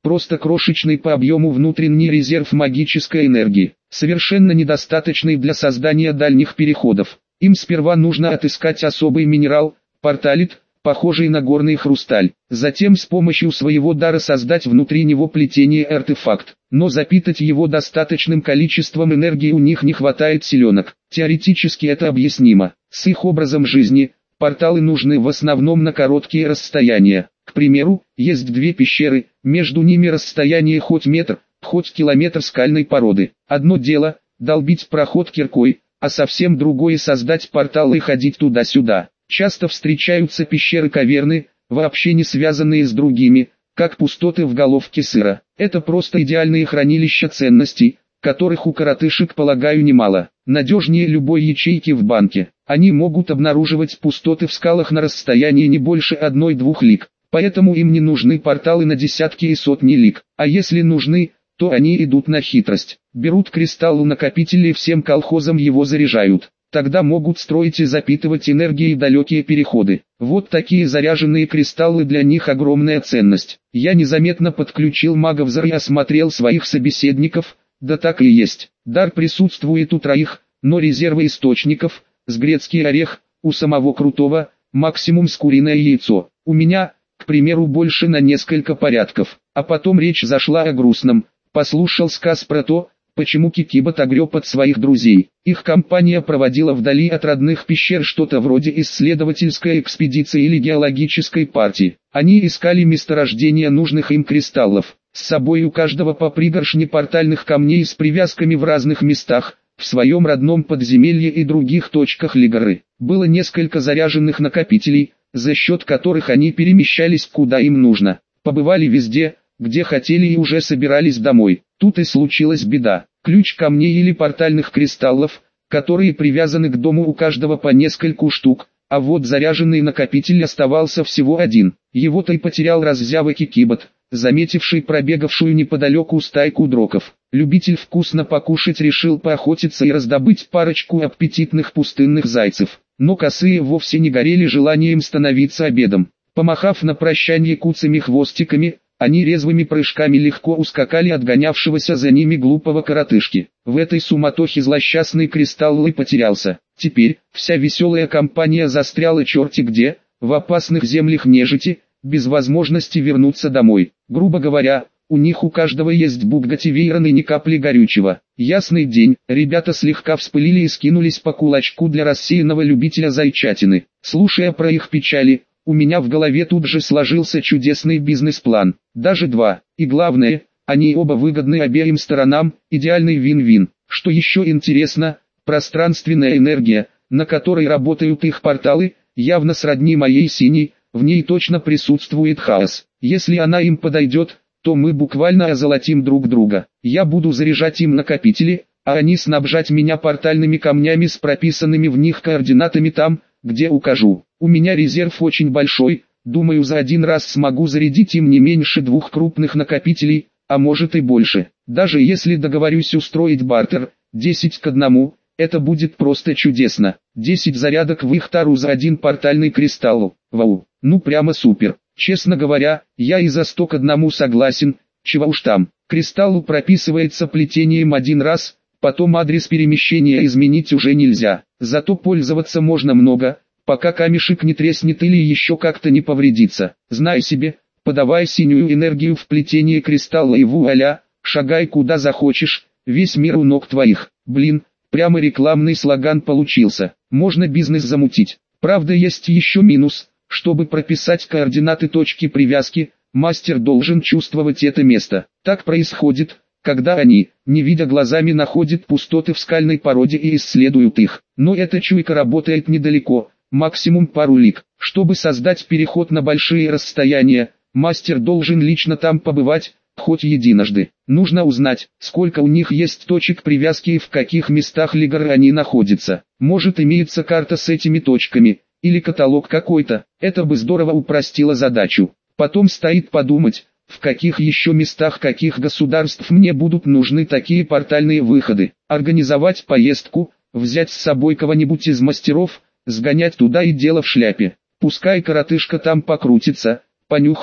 просто крошечный по объему внутренний резерв магической энергии, совершенно недостаточный для создания дальних переходов. Им сперва нужно отыскать особый минерал, порталит, похожий на горный хрусталь, затем с помощью своего дара создать внутри него плетение артефакт, но запитать его достаточным количеством энергии у них не хватает силенок. Теоретически это объяснимо, с их образом жизни, порталы нужны в основном на короткие расстояния. К примеру, есть две пещеры, между ними расстояние хоть метр, хоть километр скальной породы. Одно дело – долбить проход киркой, а совсем другое – создать портал и ходить туда-сюда. Часто встречаются пещеры-каверны, вообще не связанные с другими, как пустоты в головке сыра. Это просто идеальные хранилища ценностей, которых у коротышек, полагаю, немало. Надежнее любой ячейки в банке. Они могут обнаруживать пустоты в скалах на расстоянии не больше одной-двух лиг. Поэтому им не нужны порталы на десятки и сотни лиг. А если нужны, то они идут на хитрость. Берут кристалл-накопитель и всем колхозам его заряжают. Тогда могут строить и запитывать энергией далекие переходы. Вот такие заряженные кристаллы для них огромная ценность. Я незаметно подключил маговзор и осмотрел своих собеседников, да так и есть. Дар присутствует у троих, но резервы источников, с грецкий орех, у самого Крутого, максимум с куриное яйцо. У меня, к примеру, больше на несколько порядков. А потом речь зашла о грустном. Послушал сказ про то, почему Кикибот огреб от своих друзей. Их компания проводила вдали от родных пещер что-то вроде исследовательской экспедиции или геологической партии. Они искали месторождения нужных им кристаллов. С собой у каждого по пригоршне портальных камней с привязками в разных местах, в своем родном подземелье и других точках Лигоры. Было несколько заряженных накопителей, за счет которых они перемещались куда им нужно. Побывали везде, где хотели и уже собирались домой. Тут и случилась беда. Ключ камней или портальных кристаллов, которые привязаны к дому у каждого по нескольку штук, а вот заряженный накопитель оставался всего один. Его-то и потерял раззява Кикибот, заметивший пробегавшую неподалеку стайку дроков. Любитель вкусно покушать решил поохотиться и раздобыть парочку аппетитных пустынных зайцев. Но косые вовсе не горели желанием становиться обедом. Помахав на прощание куцами хвостиками, они резвыми прыжками легко ускакали от гонявшегося за ними глупого коротышки. В этой суматохе злосчастный кристалл и потерялся. Теперь, вся веселая компания застряла черти где, в опасных землях нежити, без возможности вернуться домой. Грубо говоря, у них у каждого есть Буггати Вейрон и ни капли горючего. Ясный день, ребята слегка вспылили и скинулись по кулачку для рассеянного любителя зайчатины. Слушая про их печали, у меня в голове тут же сложился чудесный бизнес-план. Даже два. И главное, они оба выгодны обеим сторонам, идеальный вин-вин. Что еще интересно, пространственная энергия, на которой работают их порталы, явно сродни моей синей, в ней точно присутствует хаос. Если она им подойдет, то мы буквально озолотим друг друга. Я буду заряжать им накопители, а они снабжать меня портальными камнями с прописанными в них координатами там, где укажу. У меня резерв очень большой, думаю, за один раз смогу зарядить им не меньше двух крупных накопителей, а может и больше. Даже если договорюсь устроить бартер, десять к одному, это будет просто чудесно. десять зарядок в их тару за один портальный кристалл. Вау, ну прямо супер. Честно говоря, я и за сто к одному согласен, чего уж там. Кристаллу прописывается плетением один раз, потом адрес перемещения изменить уже нельзя. Зато пользоваться можно много, пока камешек не треснет или еще как-то не повредится. Знай себе, подавай синюю энергию в плетение кристалла и вуаля, шагай куда захочешь, весь мир у ног твоих. Блин, прямо рекламный слоган получился. Можно бизнес замутить. Правда, есть еще минус. Чтобы прописать координаты точки привязки, мастер должен чувствовать это место. Так происходит, когда они, не видя глазами, находят пустоты в скальной породе и исследуют их. Но эта чуйка работает недалеко, максимум пару лиг. Чтобы создать переход на большие расстояния, мастер должен лично там побывать, хоть единожды. Нужно узнать, сколько у них есть точек привязки и в каких местах Лигоры они находятся. Может, имеется карта с этими точками, или каталог какой-то. Это бы здорово упростило задачу. Потом стоит подумать, в каких еще местах каких государств мне будут нужны такие портальные выходы. Организовать поездку, взять с собой кого-нибудь из мастеров, сгонять туда и дело в шляпе. Пускай коротышка там покрутится, понюхает,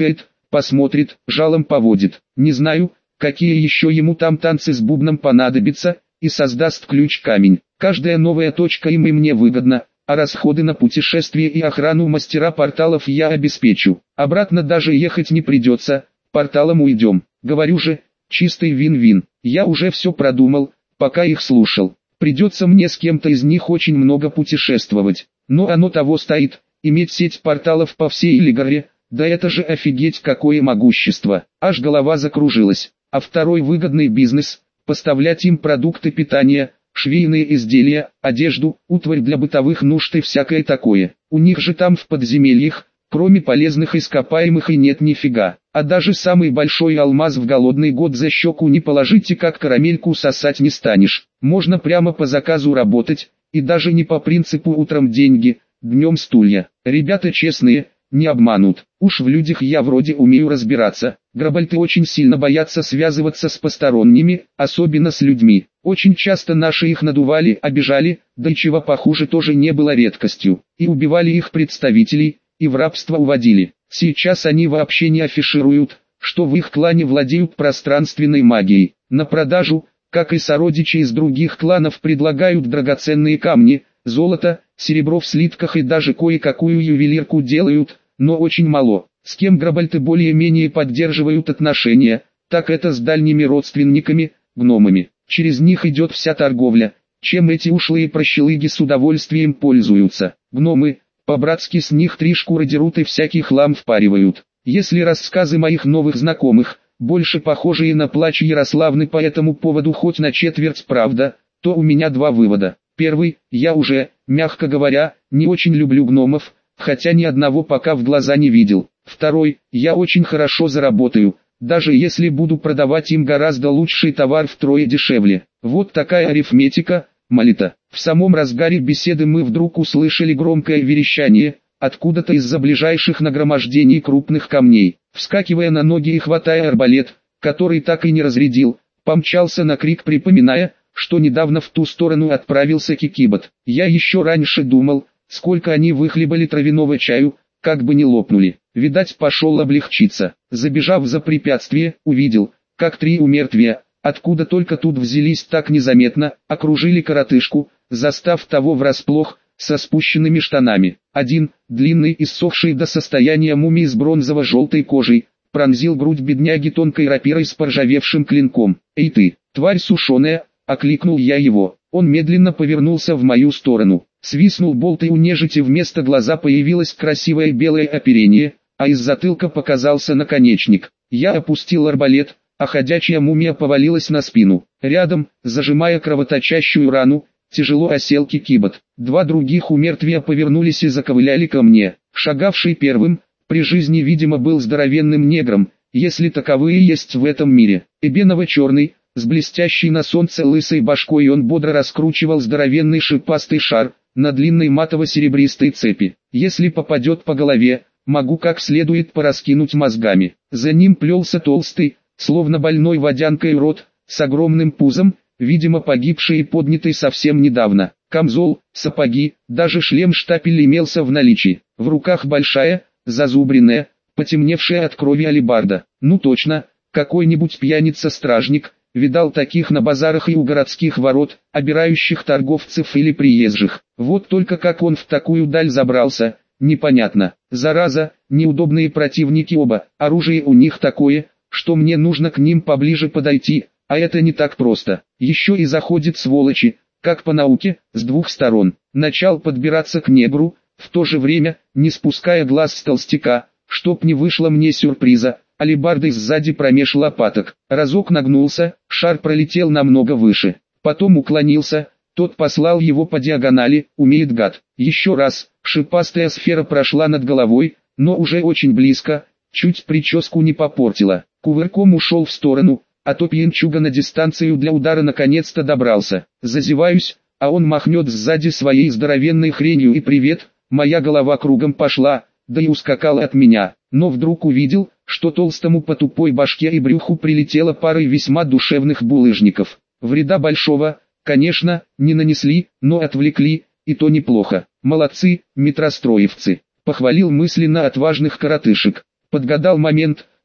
посмотрит, жалом поводит. Не знаю, какие еще ему там танцы с бубном понадобятся, и создаст ключ-камень. Каждая новая точка им и мне выгодна, а расходы на путешествие и охрану мастера порталов я обеспечу. Обратно даже ехать не придется, порталом уйдем. Говорю же, чистый вин-вин. Я уже все продумал, пока их слушал. Придется мне с кем-то из них очень много путешествовать. Но оно того стоит, иметь сеть порталов по всей Элигаре, да это же офигеть какое могущество. Аж голова закружилась. А второй выгодный бизнес – поставлять им продукты питания, швейные изделия, одежду, утварь для бытовых нужд и всякое такое. У них же там в подземельях, кроме полезных ископаемых и нет нифига. А даже самый большой алмаз в голодный год за щеку не положите, как карамельку сосать не станешь. Можно прямо по заказу работать, и даже не по принципу утром деньги, днем стулья. Ребята честные, не обманут. Уж в людях я вроде умею разбираться. Грабальты очень сильно боятся связываться с посторонними, особенно с людьми. Очень часто наши их надували, обижали, да и чего похуже тоже не было редкостью. И убивали их представителей, и в рабство уводили. Сейчас они вообще не афишируют, что в их клане владеют пространственной магией. На продажу, как и сородичи из других кланов, предлагают драгоценные камни, золото, серебро в слитках и даже кое-какую ювелирку делают, но очень мало. С кем грабальты более-менее поддерживают отношения, так это с дальними родственниками, гномами. Через них идет вся торговля, чем эти ушлые прощелыги с удовольствием пользуются. Гномы, по-братски с них три шкуры дерут и всякий хлам впаривают. Если рассказы моих новых знакомых, больше похожие на плач Ярославны по этому поводу хоть на четверть правда, то у меня два вывода. Первый, я уже, мягко говоря, не очень люблю гномов, хотя ни одного пока в глаза не видел. Второй, я очень хорошо заработаю, даже если буду продавать им гораздо лучший товар втрое дешевле. Вот такая арифметика, Молита. В самом разгаре беседы мы вдруг услышали громкое верещание, откуда-то из-за ближайших нагромождений крупных камней. Вскакивая на ноги и хватая арбалет, который так и не разрядил, помчался на крик, припоминая, что недавно в ту сторону отправился Кикибот. Я еще раньше думал, сколько они выхлебали травяного чаю, как бы не лопнули. Видать, пошел облегчиться. Забежав за препятствие, увидел, как три умертвия, откуда только тут взялись так незаметно, окружили коротышку, застав того врасплох, со спущенными штанами. Один, длинный и ссохший до состояния мумии с бронзово-желтой кожей, пронзил грудь бедняги тонкой рапирой с поржавевшим клинком. «Эй ты, тварь сушеная!» — окликнул я его. Он медленно повернулся в мою сторону. Свистнул болт, и у нежити вместо глаза появилось красивое белое оперение, а из затылка показался наконечник. Я опустил арбалет, а ходячая мумия повалилась на спину. Рядом, зажимая кровоточащую рану, тяжело осел Кикибот. Два других умертвия повернулись и заковыляли ко мне. Шагавший первым, при жизни видимо был здоровенным негром, если таковые есть в этом мире. Эбеново-черный, с блестящей на солнце лысой башкой, он бодро раскручивал здоровенный шипастый шар на длинной матово-серебристой цепи. Если попадет по голове, могу как следует пораскинуть мозгами. За ним плелся толстый, словно больной водянкой рот, с огромным пузом, видимо погибший и поднятый совсем недавно. Камзол, сапоги, даже шлем-штапель имелся в наличии. В руках большая, зазубренная, потемневшая от крови алебарда. Ну точно, какой-нибудь пьяница-стражник, видал таких на базарах и у городских ворот, обирающих торговцев или приезжих. Вот только как он в такую даль забрался, непонятно. Зараза, неудобные противники оба, оружие у них такое, что мне нужно к ним поближе подойти, а это не так просто. Еще и заходит сволочи, как по науке, с двух сторон. Начал подбираться к негру, в то же время, не спуская глаз с толстяка, чтоб не вышло мне сюрприза, алебардой сзади промеж лопаток. Разок нагнулся, шар пролетел намного выше. Потом уклонился, тот послал его по диагонали, умеет гад. Еще раз, шипастая сфера прошла над головой, но уже очень близко, чуть прическу не попортила. Кувырком ушел в сторону, а то пьянчуга на дистанцию для удара наконец-то добрался. Зазеваюсь, а он махнет сзади своей здоровенной хренью и привет, моя голова кругом пошла, да и ускакала от меня. Но вдруг увидел, что толстому по тупой башке и брюху прилетела парой весьма душевных булыжников. Вреда большого, конечно, не нанесли, но отвлекли, и то неплохо. Молодцы, метростроевцы. Похвалил мысленно отважных коротышек. Подгадал момент,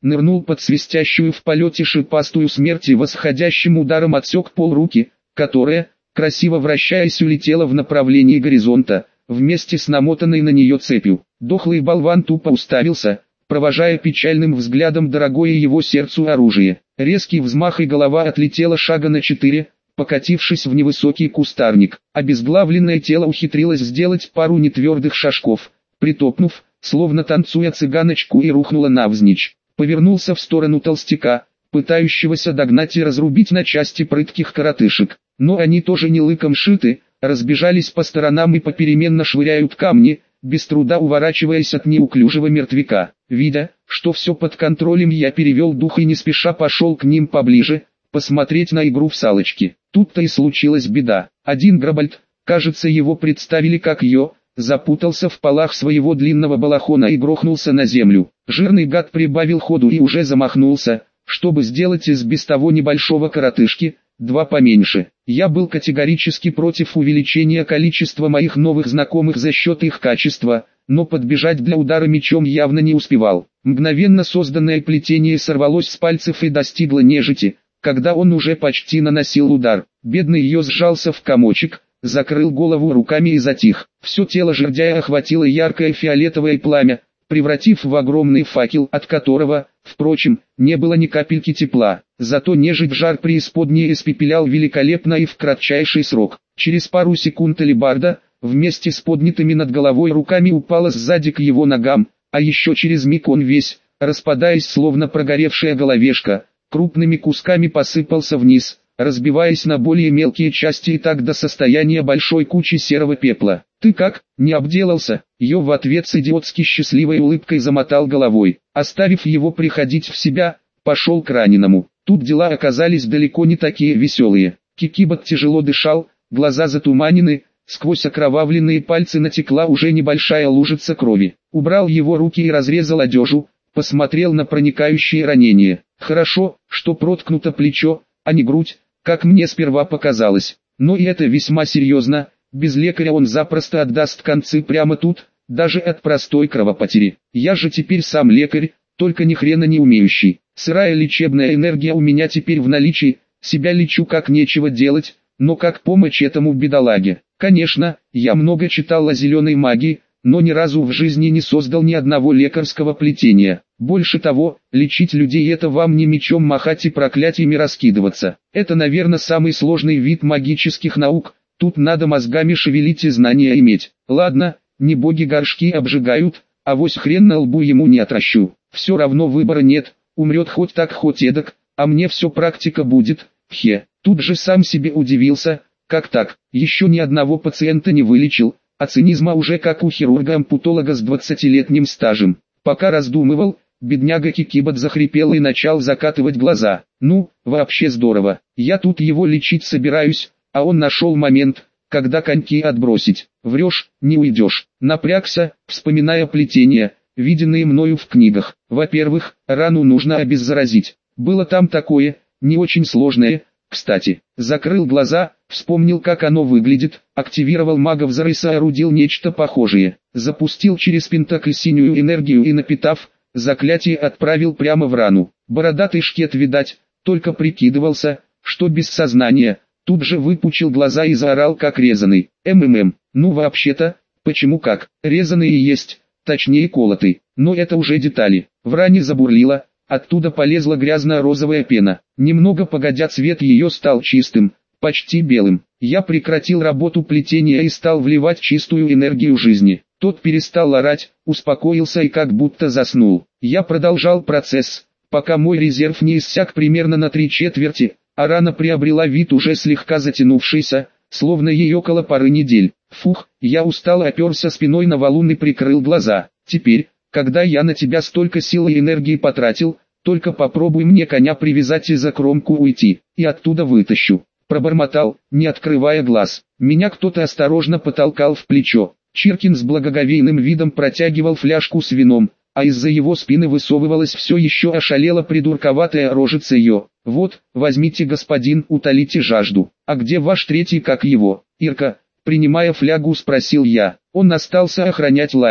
нырнул под свистящую в полете шипастую смерть и восходящим ударом отсек пол руки, которая, красиво вращаясь, улетела в направлении горизонта, вместе с намотанной на нее цепью. Дохлый болван тупо уставился, провожая печальным взглядом дорогое его сердцу оружие. Резкий взмах, и голова отлетела шага на четыре, покатившись в невысокий кустарник. Обезглавленное тело ухитрилось сделать пару нетвердых шажков, притопнув, словно танцуя цыганочку, и рухнуло навзничь. Повернулся в сторону толстяка, пытающегося догнать и разрубить на части прытких коротышек. Но они тоже не лыком шиты, разбежались по сторонам и попеременно швыряют камни, без труда уворачиваясь от неуклюжего мертвяка. Видя, что все под контролем, я перевел дух и не спеша пошел к ним поближе, посмотреть на игру в салочки. Тут-то и случилась беда. Один Грабальд, кажется, его представили как Йо, запутался в полах своего длинного балахона и грохнулся на землю. Жирный гад прибавил ходу и уже замахнулся, чтобы сделать из без того небольшого коротышки два поменьше. Я был категорически против увеличения количества моих новых знакомых за счет их качества, но подбежать для удара мечом явно не успевал. Мгновенно созданное плетение сорвалось с пальцев и достигло нежити, когда он уже почти наносил удар. Бедный ее сжался в комочек, закрыл голову руками и затих. Все тело жердяя охватило яркое фиолетовое пламя, превратив в огромный факел, от которого, впрочем, не было ни капельки тепла. Зато нежить жар преисподней испепелял великолепно и в кратчайший срок. Через пару секунд алебарда, вместе с поднятыми над головой руками, упала сзади к его ногам, а еще через миг он весь, распадаясь словно прогоревшая головешка, крупными кусками посыпался вниз, разбиваясь на более мелкие части и так до состояния большой кучи серого пепла. «Ты как, не обделался?» Йо в ответ с идиотски счастливой улыбкой замотал головой. Оставив его приходить в себя, пошел к раненому. Тут дела оказались далеко не такие веселые. Кикибот тяжело дышал, глаза затуманены, сквозь окровавленные пальцы натекла уже небольшая лужица крови. Убрал его руки и разрезал одежу, посмотрел на проникающие ранения. Хорошо, что проткнуто плечо, а не грудь, как мне сперва показалось. Но и это весьма серьезно, без лекаря он запросто отдаст концы прямо тут, даже от простой кровопотери. Я же теперь сам лекарь, только ни хрена не умеющий. Сырая лечебная энергия у меня теперь в наличии, себя лечу как нечего делать, но как помочь этому бедолаге? Конечно, я много читал о зеленой магии, но ни разу в жизни не создал ни одного лекарского плетения. Больше того, лечить людей — это вам не мечом махать и проклятиями раскидываться. Это, наверное, самый сложный вид магических наук, тут надо мозгами шевелить и знания иметь. Ладно, не боги горшки обжигают, авось хрен на лбу ему не отращу. Все равно выбора нет, умрет хоть так хоть эдак, а мне все практика будет, хе. Тут же сам себе удивился, как так, еще ни одного пациента не вылечил, а цинизма уже как у хирурга-ампутолога с двадцатилетним стажем. Пока раздумывал, бедняга Кикибот захрипел и начал закатывать глаза. Ну, вообще здорово, я тут его лечить собираюсь, а он нашел момент, когда коньки отбросить. Врешь, не уйдешь. Напрягся, вспоминая плетения, виденные мною в книгах. Во-первых, рану нужно обеззаразить. Было там такое, не очень сложное, кстати. Закрыл глаза, вспомнил, как оно выглядит, активировал магов-зар и соорудил нечто похожее. Запустил через пентакль синюю энергию и, напитав, заклятие отправил прямо в рану. Бородатый шкет, видать, только прикидывался, что без сознания. Тут же выпучил глаза и заорал как резаный. МММ, ну вообще-то, почему как, резаный и есть, точнее колотый, но это уже детали. В ране забурлило, оттуда полезла грязно-розовая пена. Немного погодя цвет ее стал чистым, почти белым. Я прекратил работу плетения и стал вливать чистую энергию жизни. Тот перестал орать, успокоился и как будто заснул. Я продолжал процесс, пока мой резерв не иссяк примерно на три четверти, а рана приобрела вид уже слегка затянувшийся, словно ей около пары недель. Фух, я устал, оперся спиной на валун и прикрыл глаза. Теперь, когда я на тебя столько сил и энергии потратил, только попробуй мне коня привязать и за кромку уйти, и оттуда вытащу. Пробормотал, не открывая глаз. Меня кто-то осторожно потолкал в плечо. Чиркин с благоговейным видом протягивал фляжку с вином, а из-за его спины высовывалась все еще ошалела придурковатая рожица ее. «Вот, возьмите, господин, утолите жажду. А где ваш третий, как его?» «Ирка», принимая флягу, спросил я. «Он остался охранять лагерь.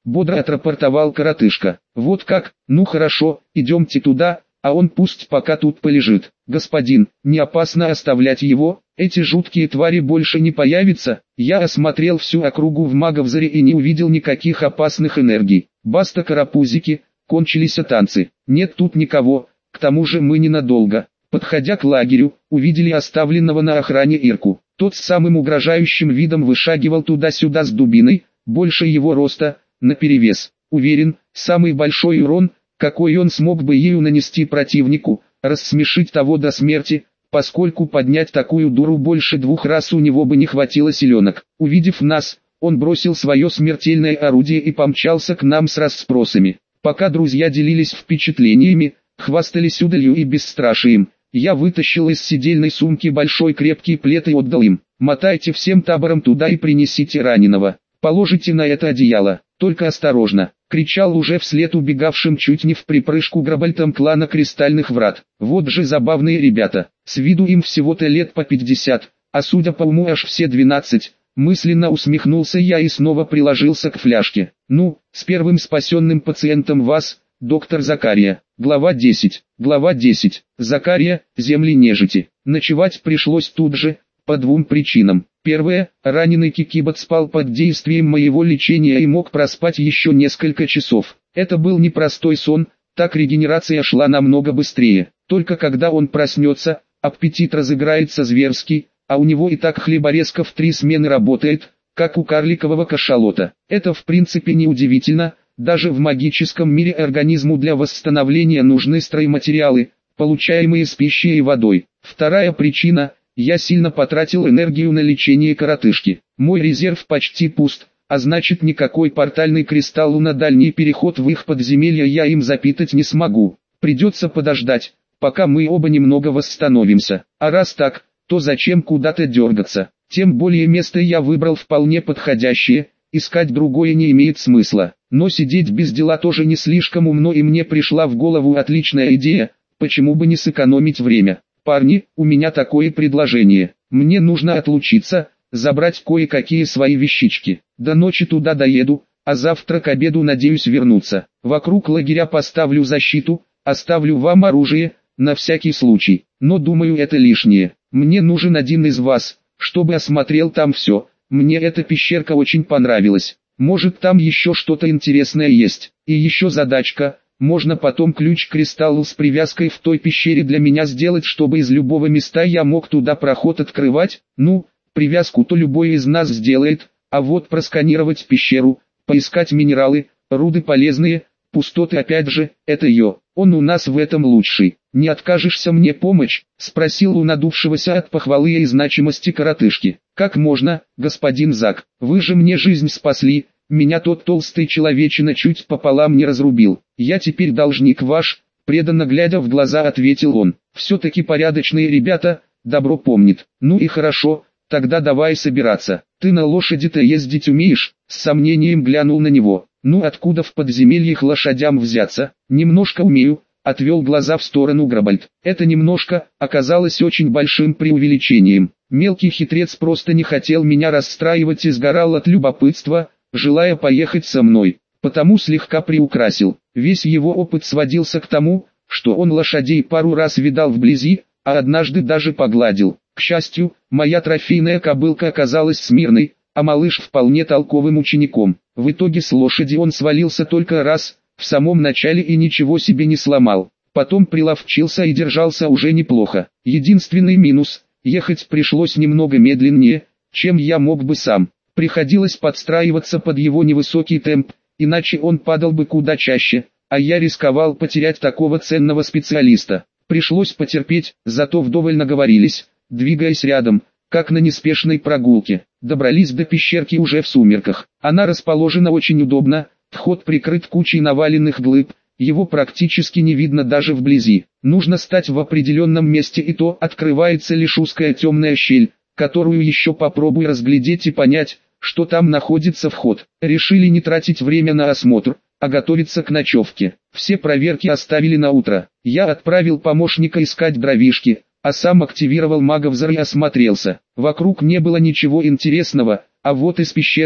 бодро отрапортовал коротышка. Вот как, ну хорошо, идемте туда, а он пусть пока тут полежит. Господин, не опасно оставлять его? Эти жуткие твари больше не появятся? Я осмотрел всю округу в Маговзоре и не увидел никаких опасных энергий. Баста карапузики, кончились танцы. Нет тут никого, к тому же мы ненадолго. Подходя к лагерю, увидели оставленного на охране Ирку. Тот с самым угрожающим видом вышагивал туда-сюда с дубиной, больше его роста, наперевес. Уверен, самый большой урон, какой он смог бы ею нанести противнику, рассмешить того до смерти, поскольку поднять такую дуру больше двух раз у него бы не хватило силенок. Увидев нас, он бросил свое смертельное орудие и помчался к нам с расспросами. Пока друзья делились впечатлениями, хвастались удалью и бесстрашием, я вытащил из сидельной сумки большой крепкий плед и отдал им. Мотайте всем табором туда и принесите раненого. Положите на это одеяло, только осторожно, кричал уже вслед убегавшим чуть не в припрыжку грабальтам клана Кристальных Врат. Вот же забавные ребята, с виду им всего-то лет по пятьдесят, а судя по уму аж все двенадцать. Мысленно усмехнулся я и снова приложился к фляжке. Ну, с первым спасенным пациентом вас, доктор Закария. Глава десять. Глава десять. Закария, земли нежити. Ночевать пришлось тут же, по двум причинам. Первое, раненый Кикибот спал под действием моего лечения и мог проспать еще несколько часов. Это был непростой сон, так регенерация шла намного быстрее. Только когда он проснется, аппетит разыграется зверский, а у него и так хлеборезка в три смены работает, как у карликового кашалота. Это в принципе не удивительно. Даже в магическом мире организму для восстановления нужны стройматериалы, получаемые с пищей и водой. Вторая причина – я сильно потратил энергию на лечение коротышки. Мой резерв почти пуст, а значит никакой портальный кристалл на дальний переход в их подземелье я им запитать не смогу. Придется подождать, пока мы оба немного восстановимся. А раз так, то зачем куда-то дергаться? Тем более место я выбрал вполне подходящее, искать другое не имеет смысла. Но сидеть без дела тоже не слишком умно, и мне пришла в голову отличная идея, почему бы не сэкономить время. Парни, у меня такое предложение. Мне нужно отлучиться, забрать кое-какие свои вещички. До ночи туда доеду, а завтра к обеду надеюсь вернуться. Вокруг лагеря поставлю защиту, оставлю вам оружие, на всякий случай. Но думаю, это лишнее. Мне нужен один из вас, чтобы осмотрел там все. Мне эта пещерка очень понравилась. Может, там еще что-то интересное есть. И еще задачка, можно потом ключ к кристаллу с привязкой в той пещере для меня сделать, чтобы из любого места я мог туда проход открывать. Ну, привязку-то любой из нас сделает, а вот просканировать пещеру, поискать минералы, руды полезные, пустоты опять же, это ее. Он у нас в этом лучший. Не откажешься мне помочь? Спросил у надувшегося от похвалы и значимости коротышки. Как можно, господин Зак, вы же мне жизнь спасли, меня тот толстый человечина чуть пополам не разрубил. Я теперь должник ваш, преданно глядя в глаза ответил он. Все-таки порядочные ребята, добро помнит. Ну и хорошо, тогда давай собираться. Ты на лошади-то ездить умеешь? С сомнением глянул на него. Ну откуда в подземельях лошадям взяться? Немножко умею. Отвел глаза в сторону Грабальд. Это немножко оказалось очень большим преувеличением. Мелкий хитрец просто не хотел меня расстраивать и сгорал от любопытства, желая поехать со мной. Потому слегка приукрасил. Весь его опыт сводился к тому, что он лошадей пару раз видал вблизи, а однажды даже погладил. К счастью, моя трофейная кобылка оказалась смирной, а малыш вполне толковым учеником. В итоге с лошади он свалился только раз, в самом начале, и ничего себе не сломал. Потом приловчился и держался уже неплохо. Единственный минус – ехать пришлось немного медленнее, чем я мог бы сам. Приходилось подстраиваться под его невысокий темп, иначе он падал бы куда чаще, а я рисковал потерять такого ценного специалиста. Пришлось потерпеть, зато вдоволь наговорились, двигаясь рядом, как на неспешной прогулке. Добрались до пещерки уже в сумерках. Она расположена очень удобно. Вход прикрыт кучей наваленных глыб, его практически не видно даже вблизи. Нужно стать в определенном месте, и то открывается лишь узкая темная щель, которую еще попробуй разглядеть и понять, что там находится вход. Решили не тратить время на осмотр, а готовиться к ночевке. Все проверки оставили на утро. Я отправил помощника искать дровишки, а сам активировал Маговзор и осмотрелся. Вокруг не было ничего интересного, а вот из пещерки,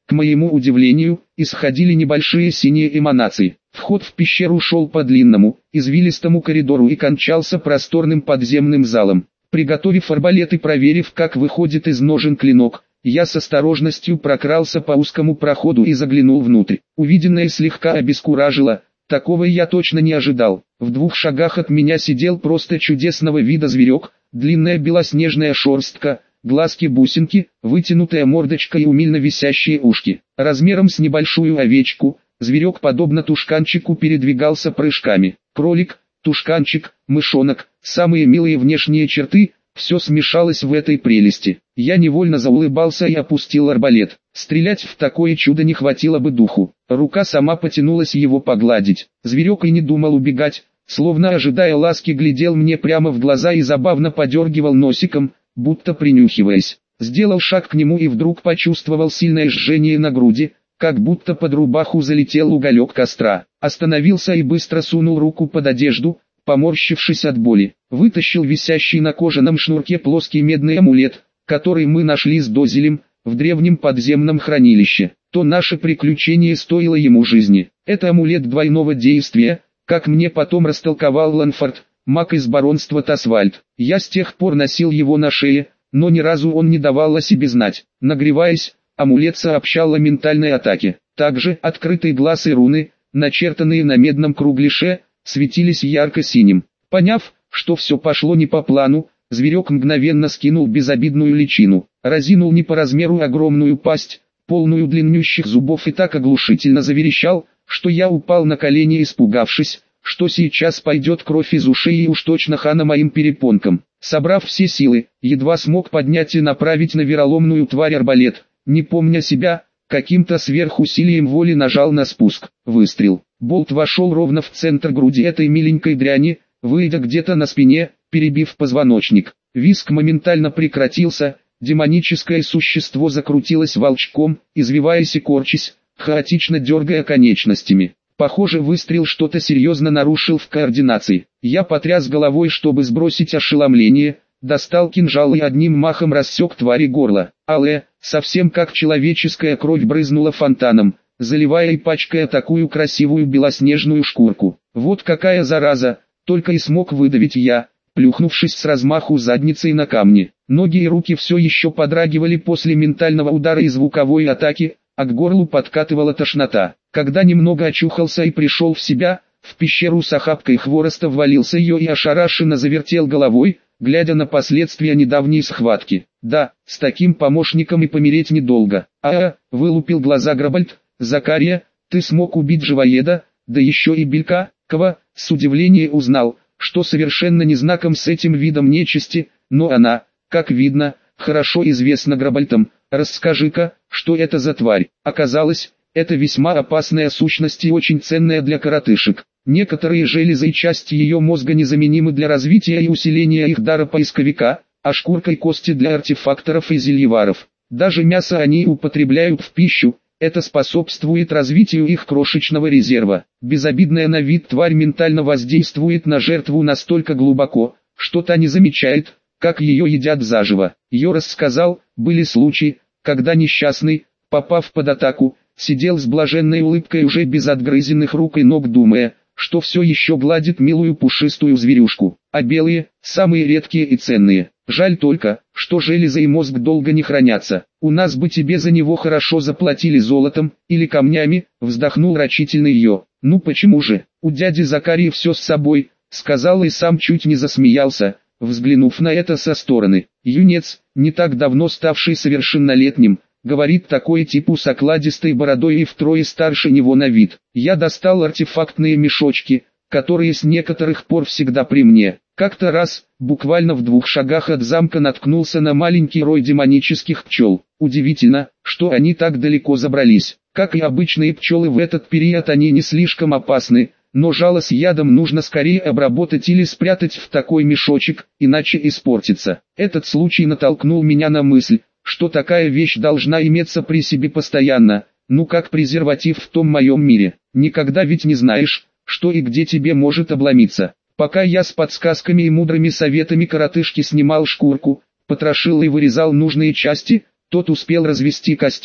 К моему удивлению, исходили небольшие синие эманации. Вход в пещеру шел по длинному, извилистому коридору и кончался просторным подземным залом. Приготовив арбалет и проверив, как выходит из ножен клинок, я с осторожностью прокрался по узкому проходу и заглянул внутрь. Увиденное слегка обескуражило, такого я точно не ожидал. В двух шагах от меня сидел просто чудесного вида зверек, длинная белоснежная шерстка, глазки-бусинки, вытянутая мордочка и умильно висящие ушки. Размером с небольшую овечку, зверек подобно тушканчику передвигался прыжками. Кролик, тушканчик, мышонок, самые милые внешние черты, все смешалось в этой прелести. Я невольно заулыбался и опустил арбалет. Стрелять в такое чудо не хватило бы духу. Рука сама потянулась его погладить. Зверек и не думал убегать, словно ожидая ласки глядел мне прямо в глаза и забавно подергивал носиком, будто принюхиваясь. Сделал шаг к нему и вдруг почувствовал сильное жжение на груди, как будто под рубаху залетел уголек костра. Остановился и быстро сунул руку под одежду, поморщившись от боли. Вытащил висящий на кожаном шнурке плоский медный амулет, который мы нашли с Дозелем, в древнем подземном хранилище. То наше приключение стоило ему жизни. Это амулет двойного действия, как мне потом растолковал Ланфорд, маг из баронства Тасвальд. Я с тех пор носил его на шее, но ни разу он не давал о себе знать. Нагреваясь, амулет сообщал о ментальной атаке. Также открытый глаз и руны, начертанные на медном кругляше, светились ярко-синим. Поняв, что все пошло не по плану, зверек мгновенно скинул безобидную личину, разинул не по размеру огромную пасть, полную длиннющих зубов, и так оглушительно заверещал, что я упал на колени, испугавшись, что сейчас пойдет кровь из ушей и уж точно хана моим перепонкам. Собрав все силы, едва смог поднять и направить на вероломную тварь арбалет. Не помня себя, каким-то сверхусилием воли нажал на спуск. Выстрел. Болт вошел ровно в центр груди этой миленькой дряни, выйдя где-то на спине, перебив позвоночник. Визг моментально прекратился, демоническое существо закрутилось волчком, извиваясь и корчась, хаотично дергая конечностями. Похоже, выстрел что-то серьезно нарушил в координации. Я потряс головой, чтобы сбросить ошеломление, достал кинжал и одним махом рассек твари горло. Алая, совсем как человеческая кровь, брызнула фонтаном, заливая и пачкая такую красивую белоснежную шкурку. Вот какая зараза, только и смог выдавить я, плюхнувшись с размаху задницей на камни. Ноги и руки все еще подрагивали после ментального удара и звуковой атаки, а к горлу подкатывала тошнота. Когда немного очухался и пришел в себя, в пещеру с охапкой хвороста ввалился ее и ошарашенно завертел головой, глядя на последствия недавней схватки. Да, с таким помощником и помереть недолго. А-а, вылупил глаза Грабальд. Закария, ты смог убить живоеда, да еще и Белькова. С удивлением узнал, что совершенно не знаком с этим видом нечисти, но она, как видно, хорошо известна Грабальтам. Расскажи-ка, что это за тварь? Оказалось, это весьма опасная сущность и очень ценная для коротышек. Некоторые железы и части ее мозга незаменимы для развития и усиления их дара поисковика, а шкурка и кости для артефакторов и зельеваров. Даже мясо они употребляют в пищу, это способствует развитию их крошечного резерва. Безобидная на вид тварь ментально воздействует на жертву настолько глубоко, что та не замечает, как ее едят заживо. Йорас сказал, были случаи, когда несчастный, попав под атаку, сидел с блаженной улыбкой уже без отгрызенных рук и ног, думая, что все еще гладит милую пушистую зверюшку. А белые, самые редкие и ценные. Жаль только, что железо и мозг долго не хранятся. У нас бы тебе за него хорошо заплатили золотом, или камнями, вздохнул рачительный ее. Ну почему же, у дяди Закарии все с собой, сказал и сам чуть не засмеялся, взглянув на это со стороны. Юнец, не так давно ставший совершеннолетним, говорит такой типу с окладистой бородой и втрое старше него на вид. Я достал артефактные мешочки, которые с некоторых пор всегда при мне. Как-то раз, буквально в двух шагах от замка, наткнулся на маленький рой демонических пчел. Удивительно, что они так далеко забрались. Как и обычные пчелы, в этот период они не слишком опасны, но жало с ядом нужно скорее обработать или спрятать в такой мешочек, иначе испортится. Этот случай натолкнул меня на мысль, что такая вещь должна иметься при себе постоянно, ну как презерватив в том моем мире. Никогда ведь не знаешь, что и где тебе может обломиться. Пока я с подсказками и мудрыми советами коротышки снимал шкурку, потрошил и вырезал нужные части, тот успел развести костер,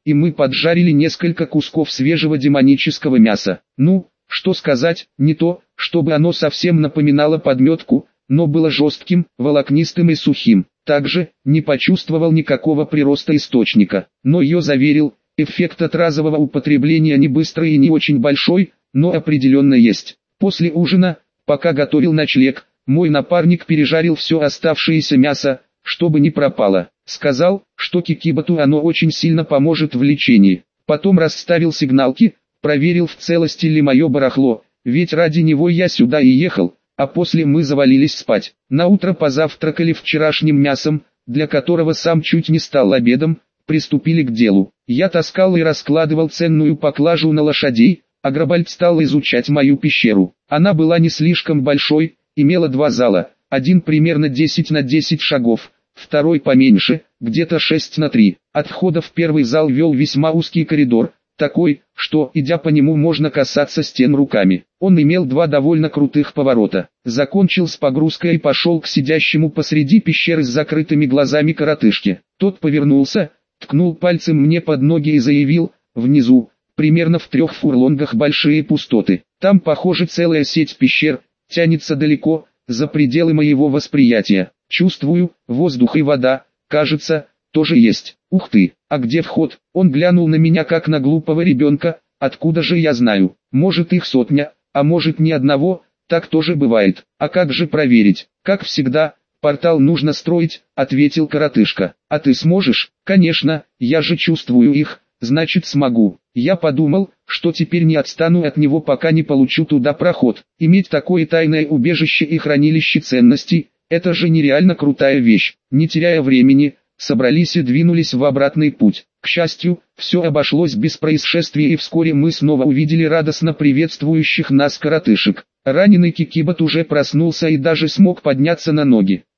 и мы поджарили несколько кусков свежего демонического мяса. Ну, что сказать, не то, чтобы оно совсем напоминало подметку, но было жестким, волокнистым и сухим. Также, не почувствовал никакого прироста источника, но я заверил, эффект от разового употребления не быстрый и не очень большой, но определенно есть. После ужина, пока готовил ночлег, мой напарник пережарил все оставшееся мясо, чтобы не пропало. Сказал, что кикибату оно очень сильно поможет в лечении. Потом расставил сигналки, проверил, в целости ли мое барахло, ведь ради него я сюда и ехал, а после мы завалились спать. Наутро позавтракали вчерашним мясом, для которого сам чуть не стал обедом, приступили к делу. Я таскал и раскладывал ценную поклажу на лошадей, а Грабальд стал изучать мою пещеру. Она была не слишком большой, имела два зала, один примерно десять на десять шагов, второй поменьше, где-то шесть на три. От входа в первый зал вел весьма узкий коридор, такой, что, идя по нему, можно касаться стен руками. Он имел два довольно крутых поворота. Закончил с погрузкой и пошел к сидящему посреди пещеры с закрытыми глазами коротышке. Тот повернулся, ткнул пальцем мне под ноги и заявил: внизу, примерно в трех фурлонгах, большие пустоты. Там, похоже, целая сеть пещер, тянется далеко, за пределы моего восприятия. Чувствую, воздух и вода, кажется, тоже есть. Ух ты, а где вход? Он глянул на меня как на глупого ребенка. Откуда же я знаю? Может, их сотня, а может, ни одного, так тоже бывает. А как же проверить? Как всегда, портал нужно строить, ответил коротышка. А ты сможешь? Конечно, я же чувствую их, значит смогу. Я подумал, что теперь не отстану от него, пока не получу туда проход. Иметь такое тайное убежище и хранилище ценностей, это же нереально крутая вещь. Не теряя времени, собрались и двинулись в обратный путь. К счастью, все обошлось без происшествий, и вскоре мы снова увидели радостно приветствующих нас коротышек. Раненый Кикибат уже проснулся и даже смог подняться на ноги.